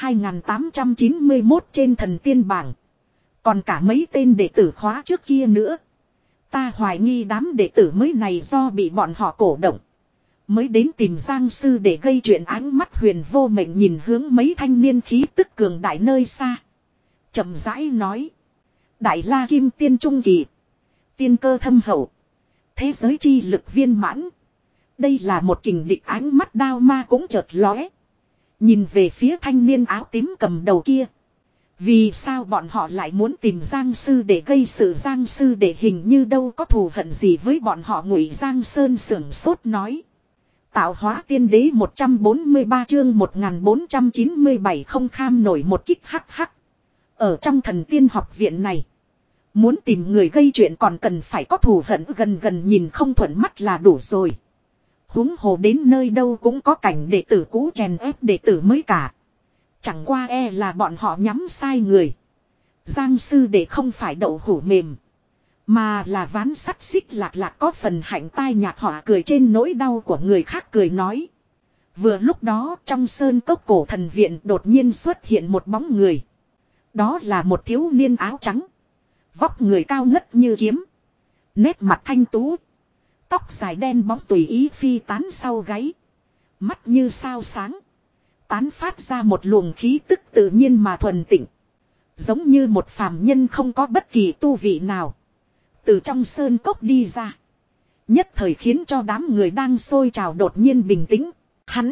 A: 2891 trên thần tiên bảng. Còn cả mấy tên đệ tử khóa trước kia nữa. Ta hoài nghi đám đệ tử mới này do bị bọn họ cổ động. Mới đến tìm Giang sư để gây chuyện. Ánh mắt huyền vô mệnh nhìn hướng mấy thanh niên khí tức cường đại nơi xa. Chậm rãi nói. Đại la kim tiên trung kỳ. Tiên cơ thâm hậu. Thế giới chi lực viên mãn. Đây là một kình địch. Ánh mắt đao ma cũng chợt lóe. Nhìn về phía thanh niên áo tím cầm đầu kia. Vì sao bọn họ lại muốn tìm Giang sư để gây sự? Giang sư để hình như đâu có thù hận gì với bọn họ. Ngụy Giang Sơn sưởng sốt nói. Tạo hóa tiên đế 143 chương 1497 không kham nổi một kích hắc hắc. Ở trong thần tiên học viện này. Muốn tìm người gây chuyện còn cần phải có thù hận, gần nhìn không thuận mắt là đủ rồi. Huống hồ đến nơi đâu cũng có cảnh đệ tử cũ chèn ép đệ tử mới cả. Chẳng qua là bọn họ nhắm sai người. Giang sư đệ không phải đậu hũ mềm. Mà là ván sắt xích lạc lạc có phần hạnh tai nhạc họa cười trên nỗi đau của người khác cười nói. Vừa lúc đó trong sơn cốc cổ thần viện đột nhiên xuất hiện một bóng người. Đó là một thiếu niên áo trắng. Vóc người cao ngất như kiếm. Nét mặt thanh tú. Tóc dài đen bóng tùy ý phi tán sau gáy. Mắt như sao sáng. Tán phát ra một luồng khí tức tự nhiên mà thuần tịnh. Giống như một phàm nhân không có bất kỳ tu vị nào. Từ trong sơn cốc đi ra. Nhất thời khiến cho đám người đang sôi trào đột nhiên bình tĩnh.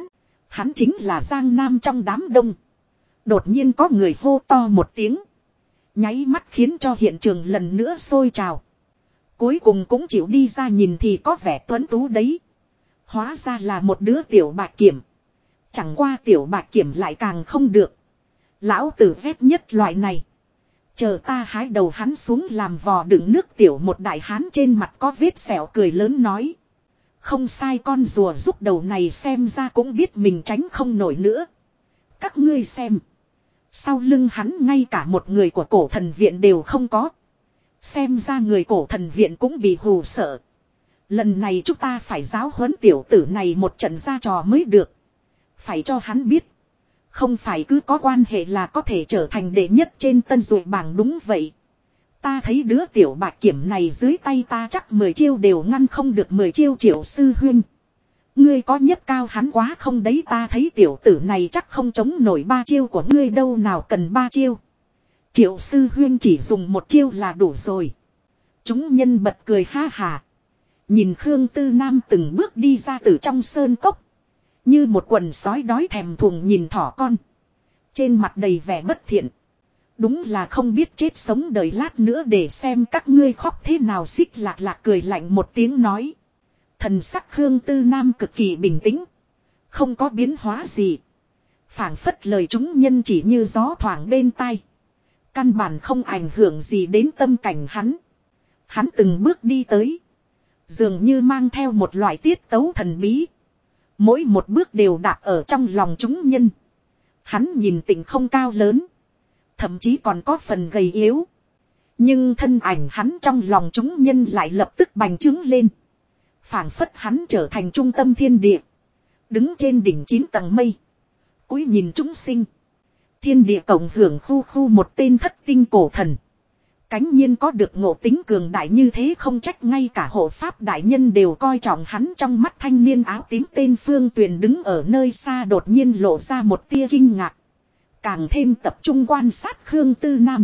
A: Hắn chính là Giang Nam trong đám đông. Đột nhiên có người hô to một tiếng. Nháy mắt khiến cho hiện trường lần nữa sôi trào. Cuối cùng cũng chịu đi ra nhìn thì có vẻ tuấn tú đấy. Hóa ra là một đứa tiểu bạch kiểm. Chẳng qua tiểu bạch kiểm lại càng không được. Lão tử ghét nhất loại này. Chờ ta hái đầu hắn xuống làm vò đựng nước tiểu một đại hán trên mặt có vết sẹo cười lớn nói. Không sai, con rùa rút đầu này xem ra cũng biết mình tránh không nổi nữa. Các ngươi xem. Sau lưng hắn ngay cả một người của cổ thần viện đều không có. Xem ra người cổ thần viện cũng bị hù sợ. Lần này chúng ta phải giáo huấn tiểu tử này một trận ra trò mới được. Phải cho hắn biết. Không phải cứ có quan hệ là có thể trở thành đệ nhất trên tân dụ bảng, đúng vậy. Ta thấy đứa tiểu bạch kiểm này dưới tay ta chắc 10 chiêu đều ngăn không được 10 chiêu Triệu sư huynh. Ngươi có nhất cao hắn quá không đấy, ta thấy tiểu tử này chắc không chống nổi 3 chiêu của ngươi đâu, nào cần 3 chiêu. Triệu sư huynh chỉ dùng 1 chiêu là đủ rồi. Chúng nhân bật cười ha hà. Nhìn Khương Tư Nam từng bước đi ra từ trong sơn cốc. Như một quần sói đói thèm thuồng nhìn thỏ con. Trên mặt đầy vẻ bất thiện. Đúng là không biết chết sống đời lát nữa để xem các ngươi khóc thế nào. Xích lạc lạc cười lạnh một tiếng nói. Thần sắc Khương Tư Nam cực kỳ bình tĩnh. Không có biến hóa gì. Phảng phất lời chúng nhân chỉ như gió thoảng bên tai. Căn bản không ảnh hưởng gì đến tâm cảnh hắn. Hắn từng bước đi tới. Dường như mang theo một loại tiết tấu thần bí. Mỗi một bước đều đạp ở trong lòng chúng nhân. Hắn nhìn tỉnh không cao lớn. Thậm chí còn có phần gầy yếu. Nhưng thân ảnh hắn trong lòng chúng nhân lại lập tức bành trướng lên. Phảng phất hắn trở thành trung tâm thiên địa. Đứng trên đỉnh 9 tầng mây. Cúi nhìn chúng sinh. Thiên địa cộng hưởng khu khu một tên thất tinh cổ thần. Cánh nhiên có được ngộ tính cường đại như thế, không trách ngay cả hộ pháp đại nhân đều coi trọng hắn. Trong mắt thanh niên áo tím tên Phương Tuyền đứng ở nơi xa đột nhiên lộ ra một tia kinh ngạc. Càng thêm tập trung quan sát Khương Tư Nam.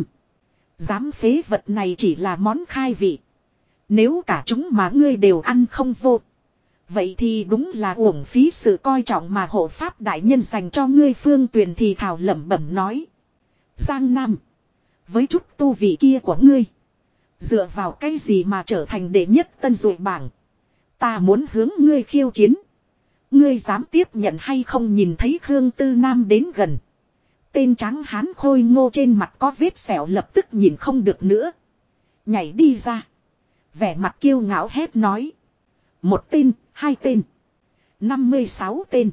A: Dám phế vật này chỉ là món khai vị. Nếu cả chúng mà ngươi đều ăn không vô. Vậy thì đúng là uổng phí sự coi trọng mà hộ pháp đại nhân dành cho ngươi. Phương Tuyền thì thào lẩm bẩm nói. Giang Nam. Với chút tu vị kia của ngươi. Dựa vào cái gì mà trở thành đệ nhất tân dụ bảng. Ta muốn hướng ngươi khiêu chiến. Ngươi dám tiếp nhận hay không? Nhìn thấy Khương Tư Nam đến gần. Tên trắng hán khôi ngô trên mặt có vết sẹo lập tức nhìn không được nữa. Nhảy đi ra. Vẻ mặt kiêu ngạo hét nói. 1 tên, 2 tên. 56 tên.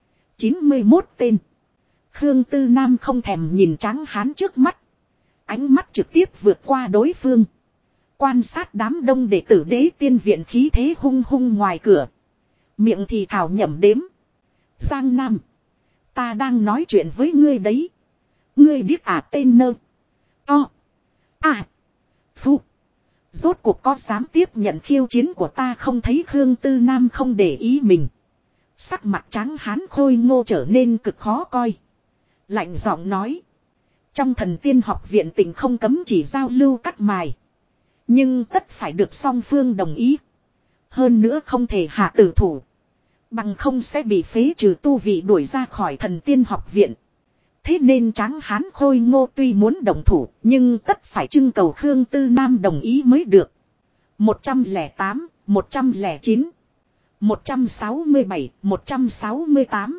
A: 91 tên. Khương Tư Nam không thèm nhìn trắng hán trước mắt. Ánh mắt trực tiếp vượt qua đối phương. Quan sát đám đông đệ tử Đế Tiên viện khí thế hung hung ngoài cửa. Miệng thì thảo nhẩm đếm. Giang Nam. Ta đang nói chuyện với ngươi đấy. Ngươi biết à tên nơ. To. À. Phu. Rốt cuộc có dám tiếp nhận khiêu chiến của ta không? Thấy Khương Tư Nam không để ý mình. Sắc mặt trắng hán khôi ngô trở nên cực khó coi. Lạnh giọng nói. Trong Thần Tiên học viện tỉnh không cấm chỉ giao lưu cắt mài. Nhưng tất phải được song phương đồng ý. Hơn nữa không thể hạ tử thủ. Bằng không sẽ bị phế trừ tu vị, đuổi ra khỏi Thần Tiên học viện. Thế nên tráng hán khôi ngô tuy muốn đồng thủ, nhưng tất phải trưng cầu Khương Tư Nam đồng ý mới được. 108, 109, 167, 168,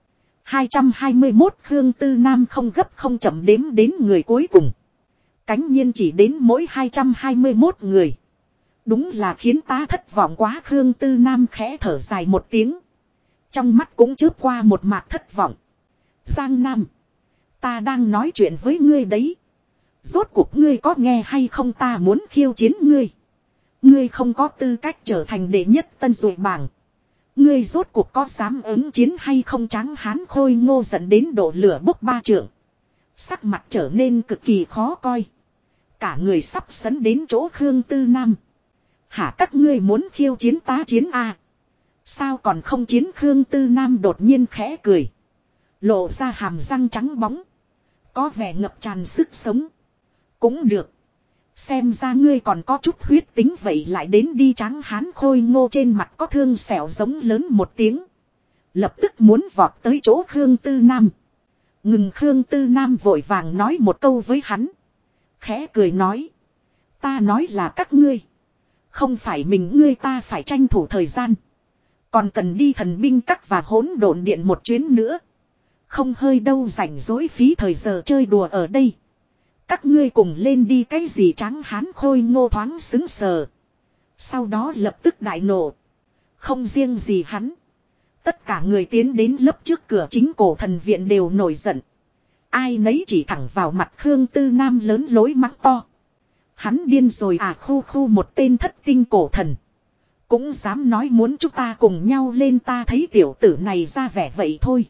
A: 221. Khương Tư Nam không gấp không chậm đếm đến người cuối cùng. Cánh nhiên chỉ đến mỗi 221 người. Đúng là khiến ta thất vọng quá. Khương Tư Nam khẽ thở dài một tiếng. Trong mắt cũng chớp qua một mạt thất vọng. Giang Nam. Ta đang nói chuyện với ngươi đấy. Rốt cuộc ngươi có nghe hay không? Ta muốn khiêu chiến ngươi. Ngươi không có tư cách trở thành đệ nhất tân dụ bảng. Ngươi rốt cuộc có dám ứng chiến hay không? Tráng hán khôi ngô dẫn đến độ lửa bốc 3 trượng. Sắc mặt trở nên cực kỳ khó coi. Cả người sắp sấn đến chỗ Khương Tư Nam. Hả, các ngươi muốn khiêu chiến tá chiến à? Sao còn không chiến? Khương Tư Nam đột nhiên khẽ cười. Lộ ra hàm răng trắng bóng. Có vẻ ngập tràn sức sống. Cũng được. Xem ra ngươi còn có chút huyết tính, vậy lại đến đi. Tráng hán khôi ngô trên mặt có thương sẹo giống lớn một tiếng. Lập tức muốn vọt tới chỗ Khương Tư Nam. Ngừng Khương Tư Nam vội vàng nói một câu với hắn. Khẽ cười nói. Ta nói là các ngươi. Không phải mình ngươi ta phải tranh thủ thời gian. Còn cần đi thần binh các và hỗn độn điện một chuyến nữa. Không hơi đâu rảnh rỗi phí thời giờ chơi đùa ở đây. Các ngươi cùng lên đi cái gì Tráng Hán Khôi Ngô thoáng xứng sờ. Sau đó lập tức đại nộ. Không riêng gì hắn. Tất cả người tiến đến lớp trước cửa chính cổ thần viện đều nổi giận. Ai nấy chỉ thẳng vào mặt Khương Tư Nam lớn lối mắng to. Hắn điên rồi à, khu khu một tên thất tinh cổ thần. Cũng dám nói muốn chúng ta cùng nhau lên, ta thấy tiểu tử này ra vẻ vậy thôi.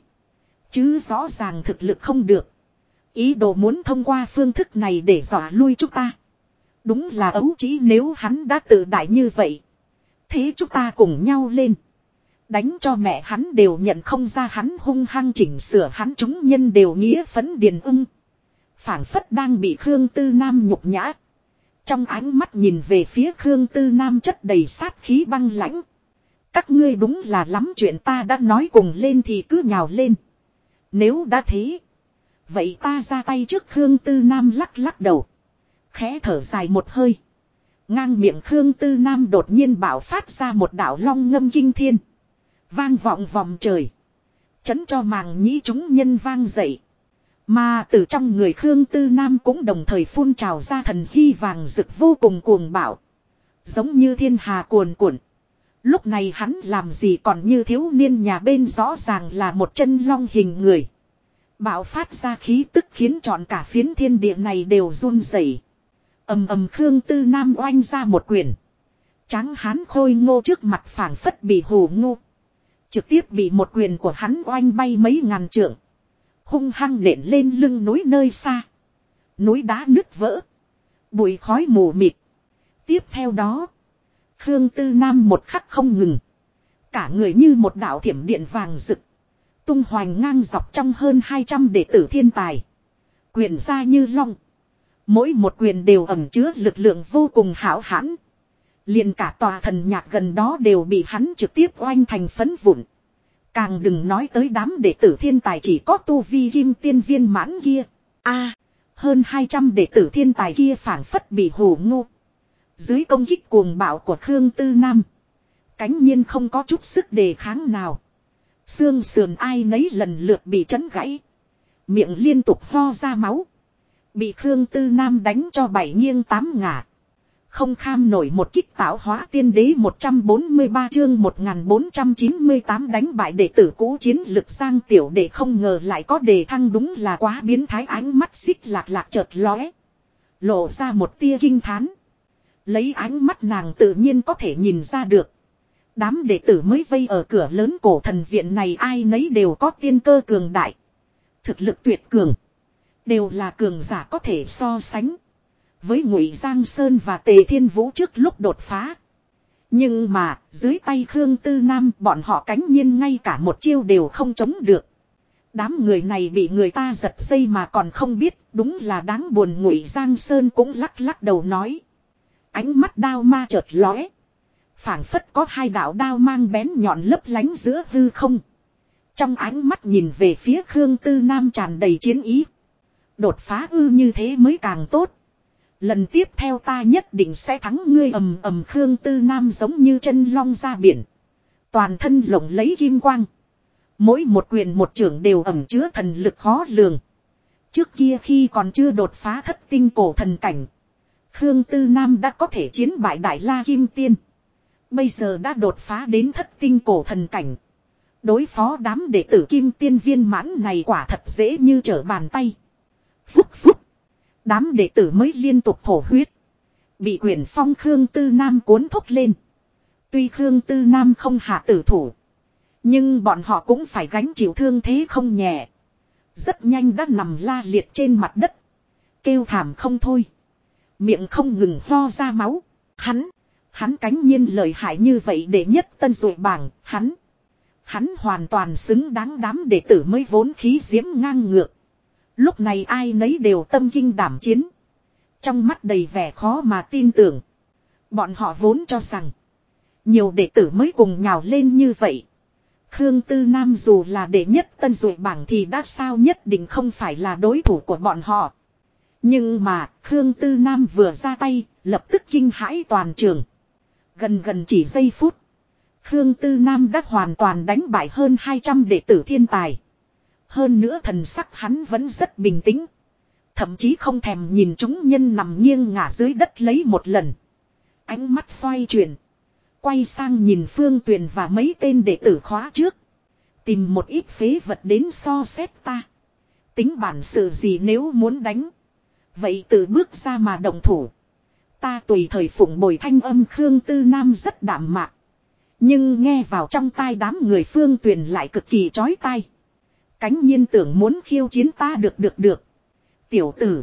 A: Chứ rõ ràng thực lực không được. Ý đồ muốn thông qua phương thức này để dọa lui chúng ta. Đúng là ấu trĩ, nếu hắn đã tự đại như vậy. Thế chúng ta cùng nhau lên. Đánh cho mẹ hắn đều nhận không ra, hắn hung hăng chỉnh sửa hắn, chúng nhân đều nghĩa phấn điền ưng. Phảng phất đang bị Khương Tư Nam nhục nhã. Trong ánh mắt nhìn về phía Khương Tư Nam chất đầy sát khí băng lãnh. Các ngươi đúng là lắm chuyện, ta đã nói cùng lên thì cứ nhào lên. Nếu đã thế. Vậy ta ra tay trước. Khương Tư Nam lắc lắc đầu. Khẽ thở dài một hơi. Ngang miệng Khương Tư Nam đột nhiên bạo phát ra một đạo long ngâm kinh thiên. Vang vọng vòng trời. Chấn cho màng nhĩ chúng nhân vang dậy. Mà từ trong người Khương Tư Nam cũng đồng thời phun trào ra thần hy vàng rực vô cùng cuồng bạo. Giống như thiên hà cuồn cuộn. Lúc này hắn làm gì còn như thiếu niên nhà bên, rõ ràng là một chân long hình người. Bạo phát ra khí tức khiến trọn cả phiến thiên địa này đều run rẩy. Ầm ầm, Khương Tư Nam oanh ra một quyền. Tráng Hán Khôi Ngô trước mặt phảng phất bị hù ngu. Trực tiếp bị một quyền của hắn oanh bay mấy ngàn trượng. Hung hăng nện lên lưng núi nơi xa. Núi đá nứt vỡ. Bụi khói mù mịt. Tiếp theo đó. Khương Tư Nam một khắc không ngừng. Cả người như một đạo thiểm điện vàng rực. Tung hoành ngang dọc trong hơn 200 đệ tử thiên tài. Quyền ra như long. Mỗi một quyền đều ẩn chứa lực lượng vô cùng hão hãn. Liền cả tòa thần nhạc gần đó đều bị hắn trực tiếp oanh thành phấn vụn. Càng đừng nói tới đám đệ tử thiên tài chỉ có tu vi kim tiên viên mãn kia. Hơn 200 đệ tử thiên tài kia phảng phất bị hù ngu. Dưới công kích cuồng bạo của Khương Tư Nam. Cánh nhiên không có chút sức đề kháng nào. Xương sườn ai nấy lần lượt bị chấn gãy. Miệng liên tục ho ra máu. Bị Khương Tư Nam đánh cho bảy nghiêng tám ngả. Không kham nổi một kích tạo hóa tiên đế 143 chương 1498 đánh bại đệ tử cũ chiến lực Giang tiểu đệ không ngờ lại có đề thăng, đúng là quá biến thái. Ánh mắt xích lạc lạc chợt lóe. Lộ ra một tia kinh thán. Lấy ánh mắt nàng tự nhiên có thể nhìn ra được. Đám đệ tử mới vây ở cửa lớn cổ thần viện này ai nấy đều có tiên cơ cường đại. Thực lực tuyệt cường. Đều là cường giả có thể so sánh với Ngụy Giang Sơn và Tề Thiên Vũ trước lúc đột phá. Nhưng mà dưới tay Khương Tư Nam bọn họ cánh nhiên ngay cả một chiêu đều không chống được. Đám người này bị người ta giật dây mà còn không biết, đúng là đáng buồn. Ngụy Giang Sơn cũng lắc lắc đầu nói. Ánh mắt đao ma chợt lóe. Phảng phất có hai đạo đao mang bén nhọn lấp lánh giữa hư không. Trong ánh mắt nhìn về phía Khương Tư Nam tràn đầy chiến ý. Đột phá ư, như thế mới càng tốt. Lần tiếp theo ta nhất định sẽ thắng ngươi. Ầm ầm, Khương Tư Nam giống như chân long ra biển. Toàn thân lộng lấy kim quang. Mỗi một quyền một chưởng đều ẩn chứa thần lực khó lường. Trước kia khi còn chưa đột phá thất tinh cổ thần cảnh, Khương Tư Nam đã có thể chiến bại Đại La Kim Tiên. Bây giờ đã đột phá đến thất tinh cổ thần cảnh. Đối phó đám đệ tử Kim Tiên viên mãn này quả thật dễ như trở bàn tay. Phúc phúc. Đám đệ tử mới liên tục thổ huyết. Bị quyền phong Khương Tư Nam cuốn thúc lên. Tuy Khương Tư Nam không hạ tử thủ, nhưng bọn họ cũng phải gánh chịu thương thế không nhẹ. Rất nhanh đã nằm la liệt trên mặt đất. Kêu thảm không thôi. Miệng không ngừng ho ra máu. Hắn cánh nhiên lợi hại như vậy để nhất tân dội bảng. Hắn hoàn toàn xứng đáng. Đám đệ tử mới vốn khí diễm ngang ngược. Lúc này ai nấy đều tâm kinh đảm chiến. Trong mắt đầy vẻ khó mà tin tưởng. Bọn họ vốn cho rằng nhiều đệ tử mới cùng nhào lên như vậy, Khương Tư Nam dù là đệ nhất tân dụ bảng thì đã sao nhất định không phải là đối thủ của bọn họ. Nhưng mà Khương Tư Nam vừa ra tay, lập tức kinh hãi toàn trường. Gần chỉ giây phút. Khương Tư Nam đã hoàn toàn đánh bại hơn 200 đệ tử thiên tài. Hơn nữa thần sắc hắn vẫn rất bình tĩnh. Thậm chí không thèm nhìn chúng nhân nằm nghiêng ngả dưới đất lấy một lần. Ánh mắt xoay chuyển. Quay sang nhìn Phương Tuyền và mấy tên đệ tử khóa trước. Tìm một ít phế vật đến so xét ta. Tính bản sự gì nếu muốn đánh. Vậy tự bước ra mà động thủ. Ta tùy thời phụng bồi thanh âm Khương Tư Nam rất đạm mạc. Nhưng nghe vào trong tai đám người Phương Tuyền lại cực kỳ chói tai. Cánh nhiên tưởng muốn khiêu chiến ta được. Tiểu tử.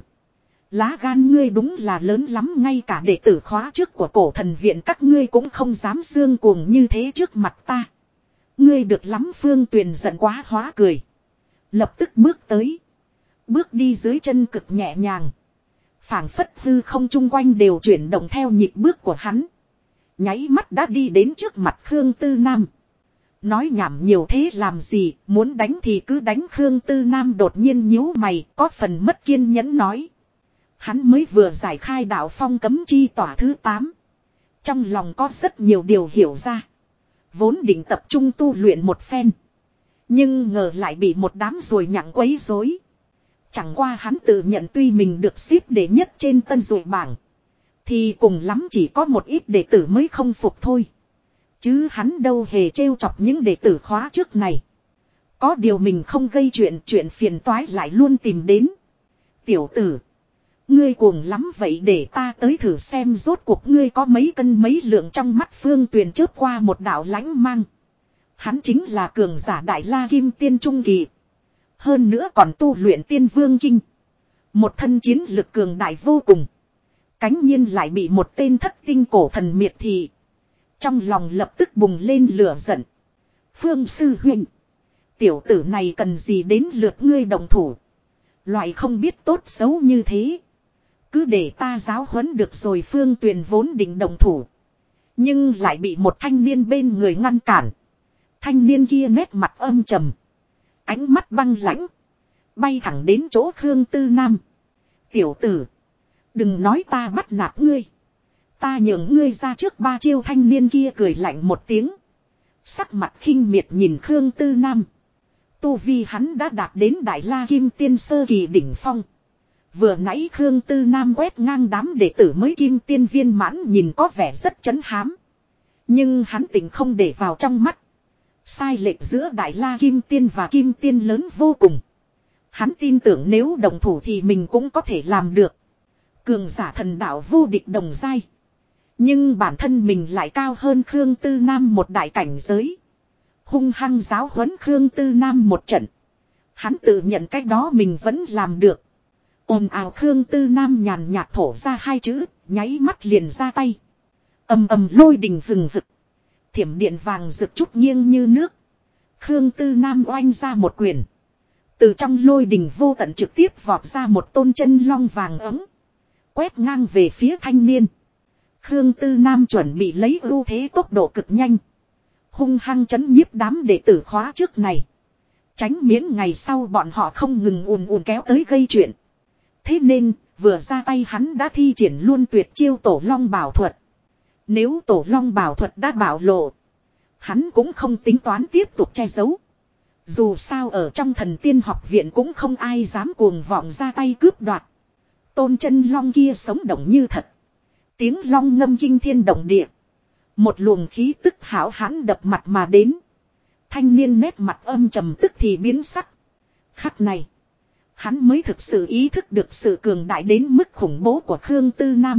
A: Lá gan ngươi đúng là lớn lắm, ngay cả đệ tử khóa trước của cổ thần viện các ngươi cũng không dám xương cuồng như thế trước mặt ta. Ngươi được lắm. Phương Tuyền giận quá hóa cười. Lập tức bước tới. Bước đi dưới chân cực nhẹ nhàng. Phảng phất hư không chung quanh đều chuyển động theo nhịp bước của hắn. Nháy mắt đã đi đến trước mặt Khương Tư Nam. Nói nhảm nhiều thế làm gì, muốn đánh thì cứ đánh. Khương Tư Nam đột nhiên nhíu mày, có phần mất kiên nhẫn nói. Hắn mới vừa giải khai đạo phong cấm chi tỏa thứ 8. Trong lòng có rất nhiều điều hiểu ra. Vốn định tập trung tu luyện một phen. Nhưng ngờ lại bị một đám ruồi nhặng quấy rối. Chẳng qua hắn tự nhận tuy mình được xếp đệ nhất trên tân ruồi bảng. Thì cùng lắm chỉ có một ít đệ tử mới không phục thôi. Chứ hắn đâu hề trêu chọc những đệ tử khóa trước này. Có điều mình không gây chuyện phiền toái lại luôn tìm đến. Tiểu tử. Ngươi cuồng lắm vậy, để ta tới thử xem rốt cuộc ngươi có mấy cân mấy lượng. Trong mắt Phương Tuyền chớp qua một đạo lãnh mang. Hắn chính là cường giả Đại La Kim Tiên Trung Kỳ. Hơn nữa còn tu luyện Tiên Vương Kinh. Một thân chiến lực cường đại vô cùng. Cánh nhiên lại bị một tên thất tinh cổ thần miệt thị. Trong lòng lập tức bùng lên lửa giận. Phương sư huynh. Tiểu tử này cần gì đến lượt ngươi đồng thủ. Loại không biết tốt xấu như thế. Cứ để ta giáo huấn được rồi. Phương Tuyền vốn định đồng thủ. Nhưng lại bị một thanh niên bên người ngăn cản. Thanh niên kia nét mặt âm trầm. Ánh mắt băng lãnh. Bay thẳng đến chỗ Khương Tư Nam. Tiểu tử. Đừng nói ta bắt nạt ngươi. Ta nhường ngươi ra trước 3 chiêu. Thanh niên kia cười lạnh một tiếng. Sắc mặt khinh miệt nhìn Khương Tư Nam. Tu vi hắn đã đạt đến Đại La Kim Tiên sơ kỳ đỉnh phong. Vừa nãy Khương Tư Nam quét ngang đám đệ tử mới Kim Tiên viên mãn nhìn có vẻ rất chấn hám. Nhưng hắn tỉnh không để vào trong mắt. Sai lệch giữa Đại La Kim Tiên và Kim Tiên lớn vô cùng. Hắn tin tưởng nếu đồng thủ thì mình cũng có thể làm được. Cường giả thần đạo vô địch đồng giai. Nhưng bản thân mình lại cao hơn Khương Tư Nam một đại cảnh giới. Hung hăng giáo huấn Khương Tư Nam một trận. Hắn tự nhận cách đó mình vẫn làm được. Ồn ào. Khương Tư Nam nhàn nhạt thổ ra 2 chữ, nháy mắt liền ra tay. Ầm ầm lôi đình hừng hực. Thiểm điện vàng rực chút nghiêng như nước. Khương Tư Nam oanh ra một quyền. Từ trong lôi đình vô tận trực tiếp vọt ra một tôn chân long vàng ấm. Quét ngang về phía thanh niên. Khương Tư Nam chuẩn bị lấy ưu thế tốc độ cực nhanh. Hung hăng chấn nhiếp đám đệ tử khóa trước này. Tránh miễn ngày sau bọn họ không ngừng ùn kéo tới gây chuyện. Thế nên, vừa ra tay hắn đã thi triển luôn tuyệt chiêu Tổ Long Bảo Thuật. Nếu Tổ Long Bảo Thuật đã bảo lộ, hắn cũng không tính toán tiếp tục che giấu. Dù sao ở trong Thần Tiên học viện cũng không ai dám cuồng vọng ra tay cướp đoạt. Tôn chân long kia sống động như thật. Tiếng long ngâm kinh thiên động địa. Một luồng khí tức hảo hãn đập mặt mà đến. Thanh niên nét mặt âm trầm tức thì biến sắc. Khắc này, hắn mới thực sự ý thức được sự cường đại đến mức khủng bố của Khương Tư Nam.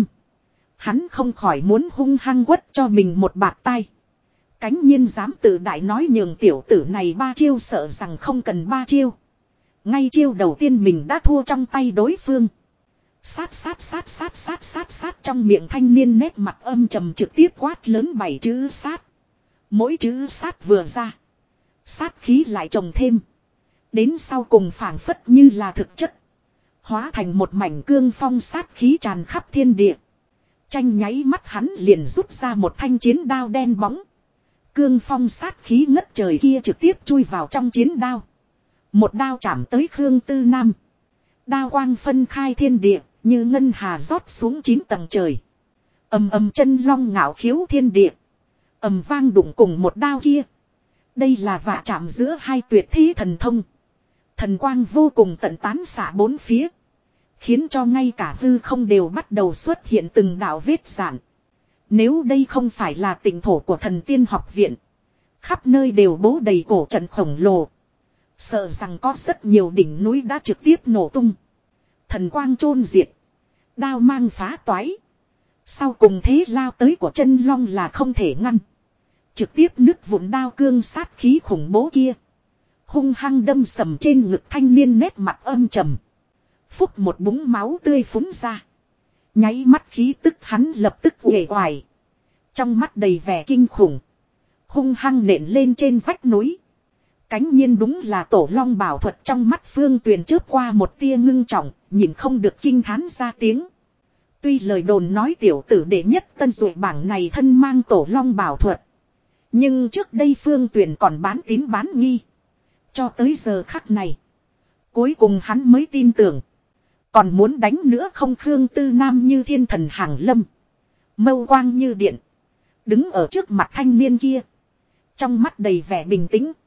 A: Hắn không khỏi muốn hung hăng quất cho mình một bạt tai. Cánh nhiên dám tự đại nói nhường tiểu tử này 3 chiêu, sợ rằng không cần 3 chiêu. Ngay chiêu đầu tiên mình đã thua trong tay đối phương. Sát trong miệng thanh niên nét mặt âm trầm trực tiếp quát lớn 7 chữ sát. Mỗi chữ sát vừa ra, sát khí lại trồng thêm. Đến sau cùng phảng phất như là thực chất. Hóa thành một mảnh cương phong sát khí tràn khắp thiên địa. Tranh nháy mắt hắn liền rút ra một thanh chiến đao đen bóng. Cương phong sát khí ngất trời kia trực tiếp chui vào trong chiến đao. Một đao chạm tới Khương Tư Nam. Đao quang phân khai thiên địa, như ngân hà rót xuống 9 tầng trời. Ầm ầm chân long ngạo khiếu thiên địa. Ầm vang đụng cùng một đao kia. Đây là vạ chạm giữa hai tuyệt thế thần thông. Thần quang vô cùng tận tán xạ bốn phía. Khiến cho ngay cả hư không đều bắt đầu xuất hiện từng đạo vết giản. Nếu đây không phải là tỉnh thổ của thần tiên học viện. Khắp nơi đều bố đầy cổ trận khổng lồ. Sợ rằng có rất nhiều đỉnh núi đã trực tiếp nổ tung. Thần quang chôn diệt. Đao mang phá toái. Sau cùng thế lao tới của chân long là không thể ngăn. Trực tiếp nứt vụn đao cương sát khí khủng bố kia. Hung hăng đâm sầm trên ngực thanh niên nét mặt âm trầm. Phúc một búng máu tươi phúng ra. Nháy mắt khí tức hắn lập tức uể oải. Trong mắt đầy vẻ kinh khủng. Hung hăng nện lên trên vách núi. Cánh nhiên đúng là tổ long bảo thuật trong mắt Phương Tuyền chớp qua một tia ngưng trọng, nhìn không được kinh thán ra tiếng. Tuy lời đồn nói tiểu tử đệ nhất tân dụ bảng này thân mang tổ long bảo thuật. Nhưng trước đây Phương Tuyền còn bán tín bán nghi. Cho tới giờ khắc này. Cuối cùng hắn mới tin tưởng. Còn muốn đánh nữa không Khương Tư Nam như thiên thần hàng lâm. Mâu quang như điện. Đứng ở trước mặt thanh niên kia. Trong mắt đầy vẻ bình tĩnh.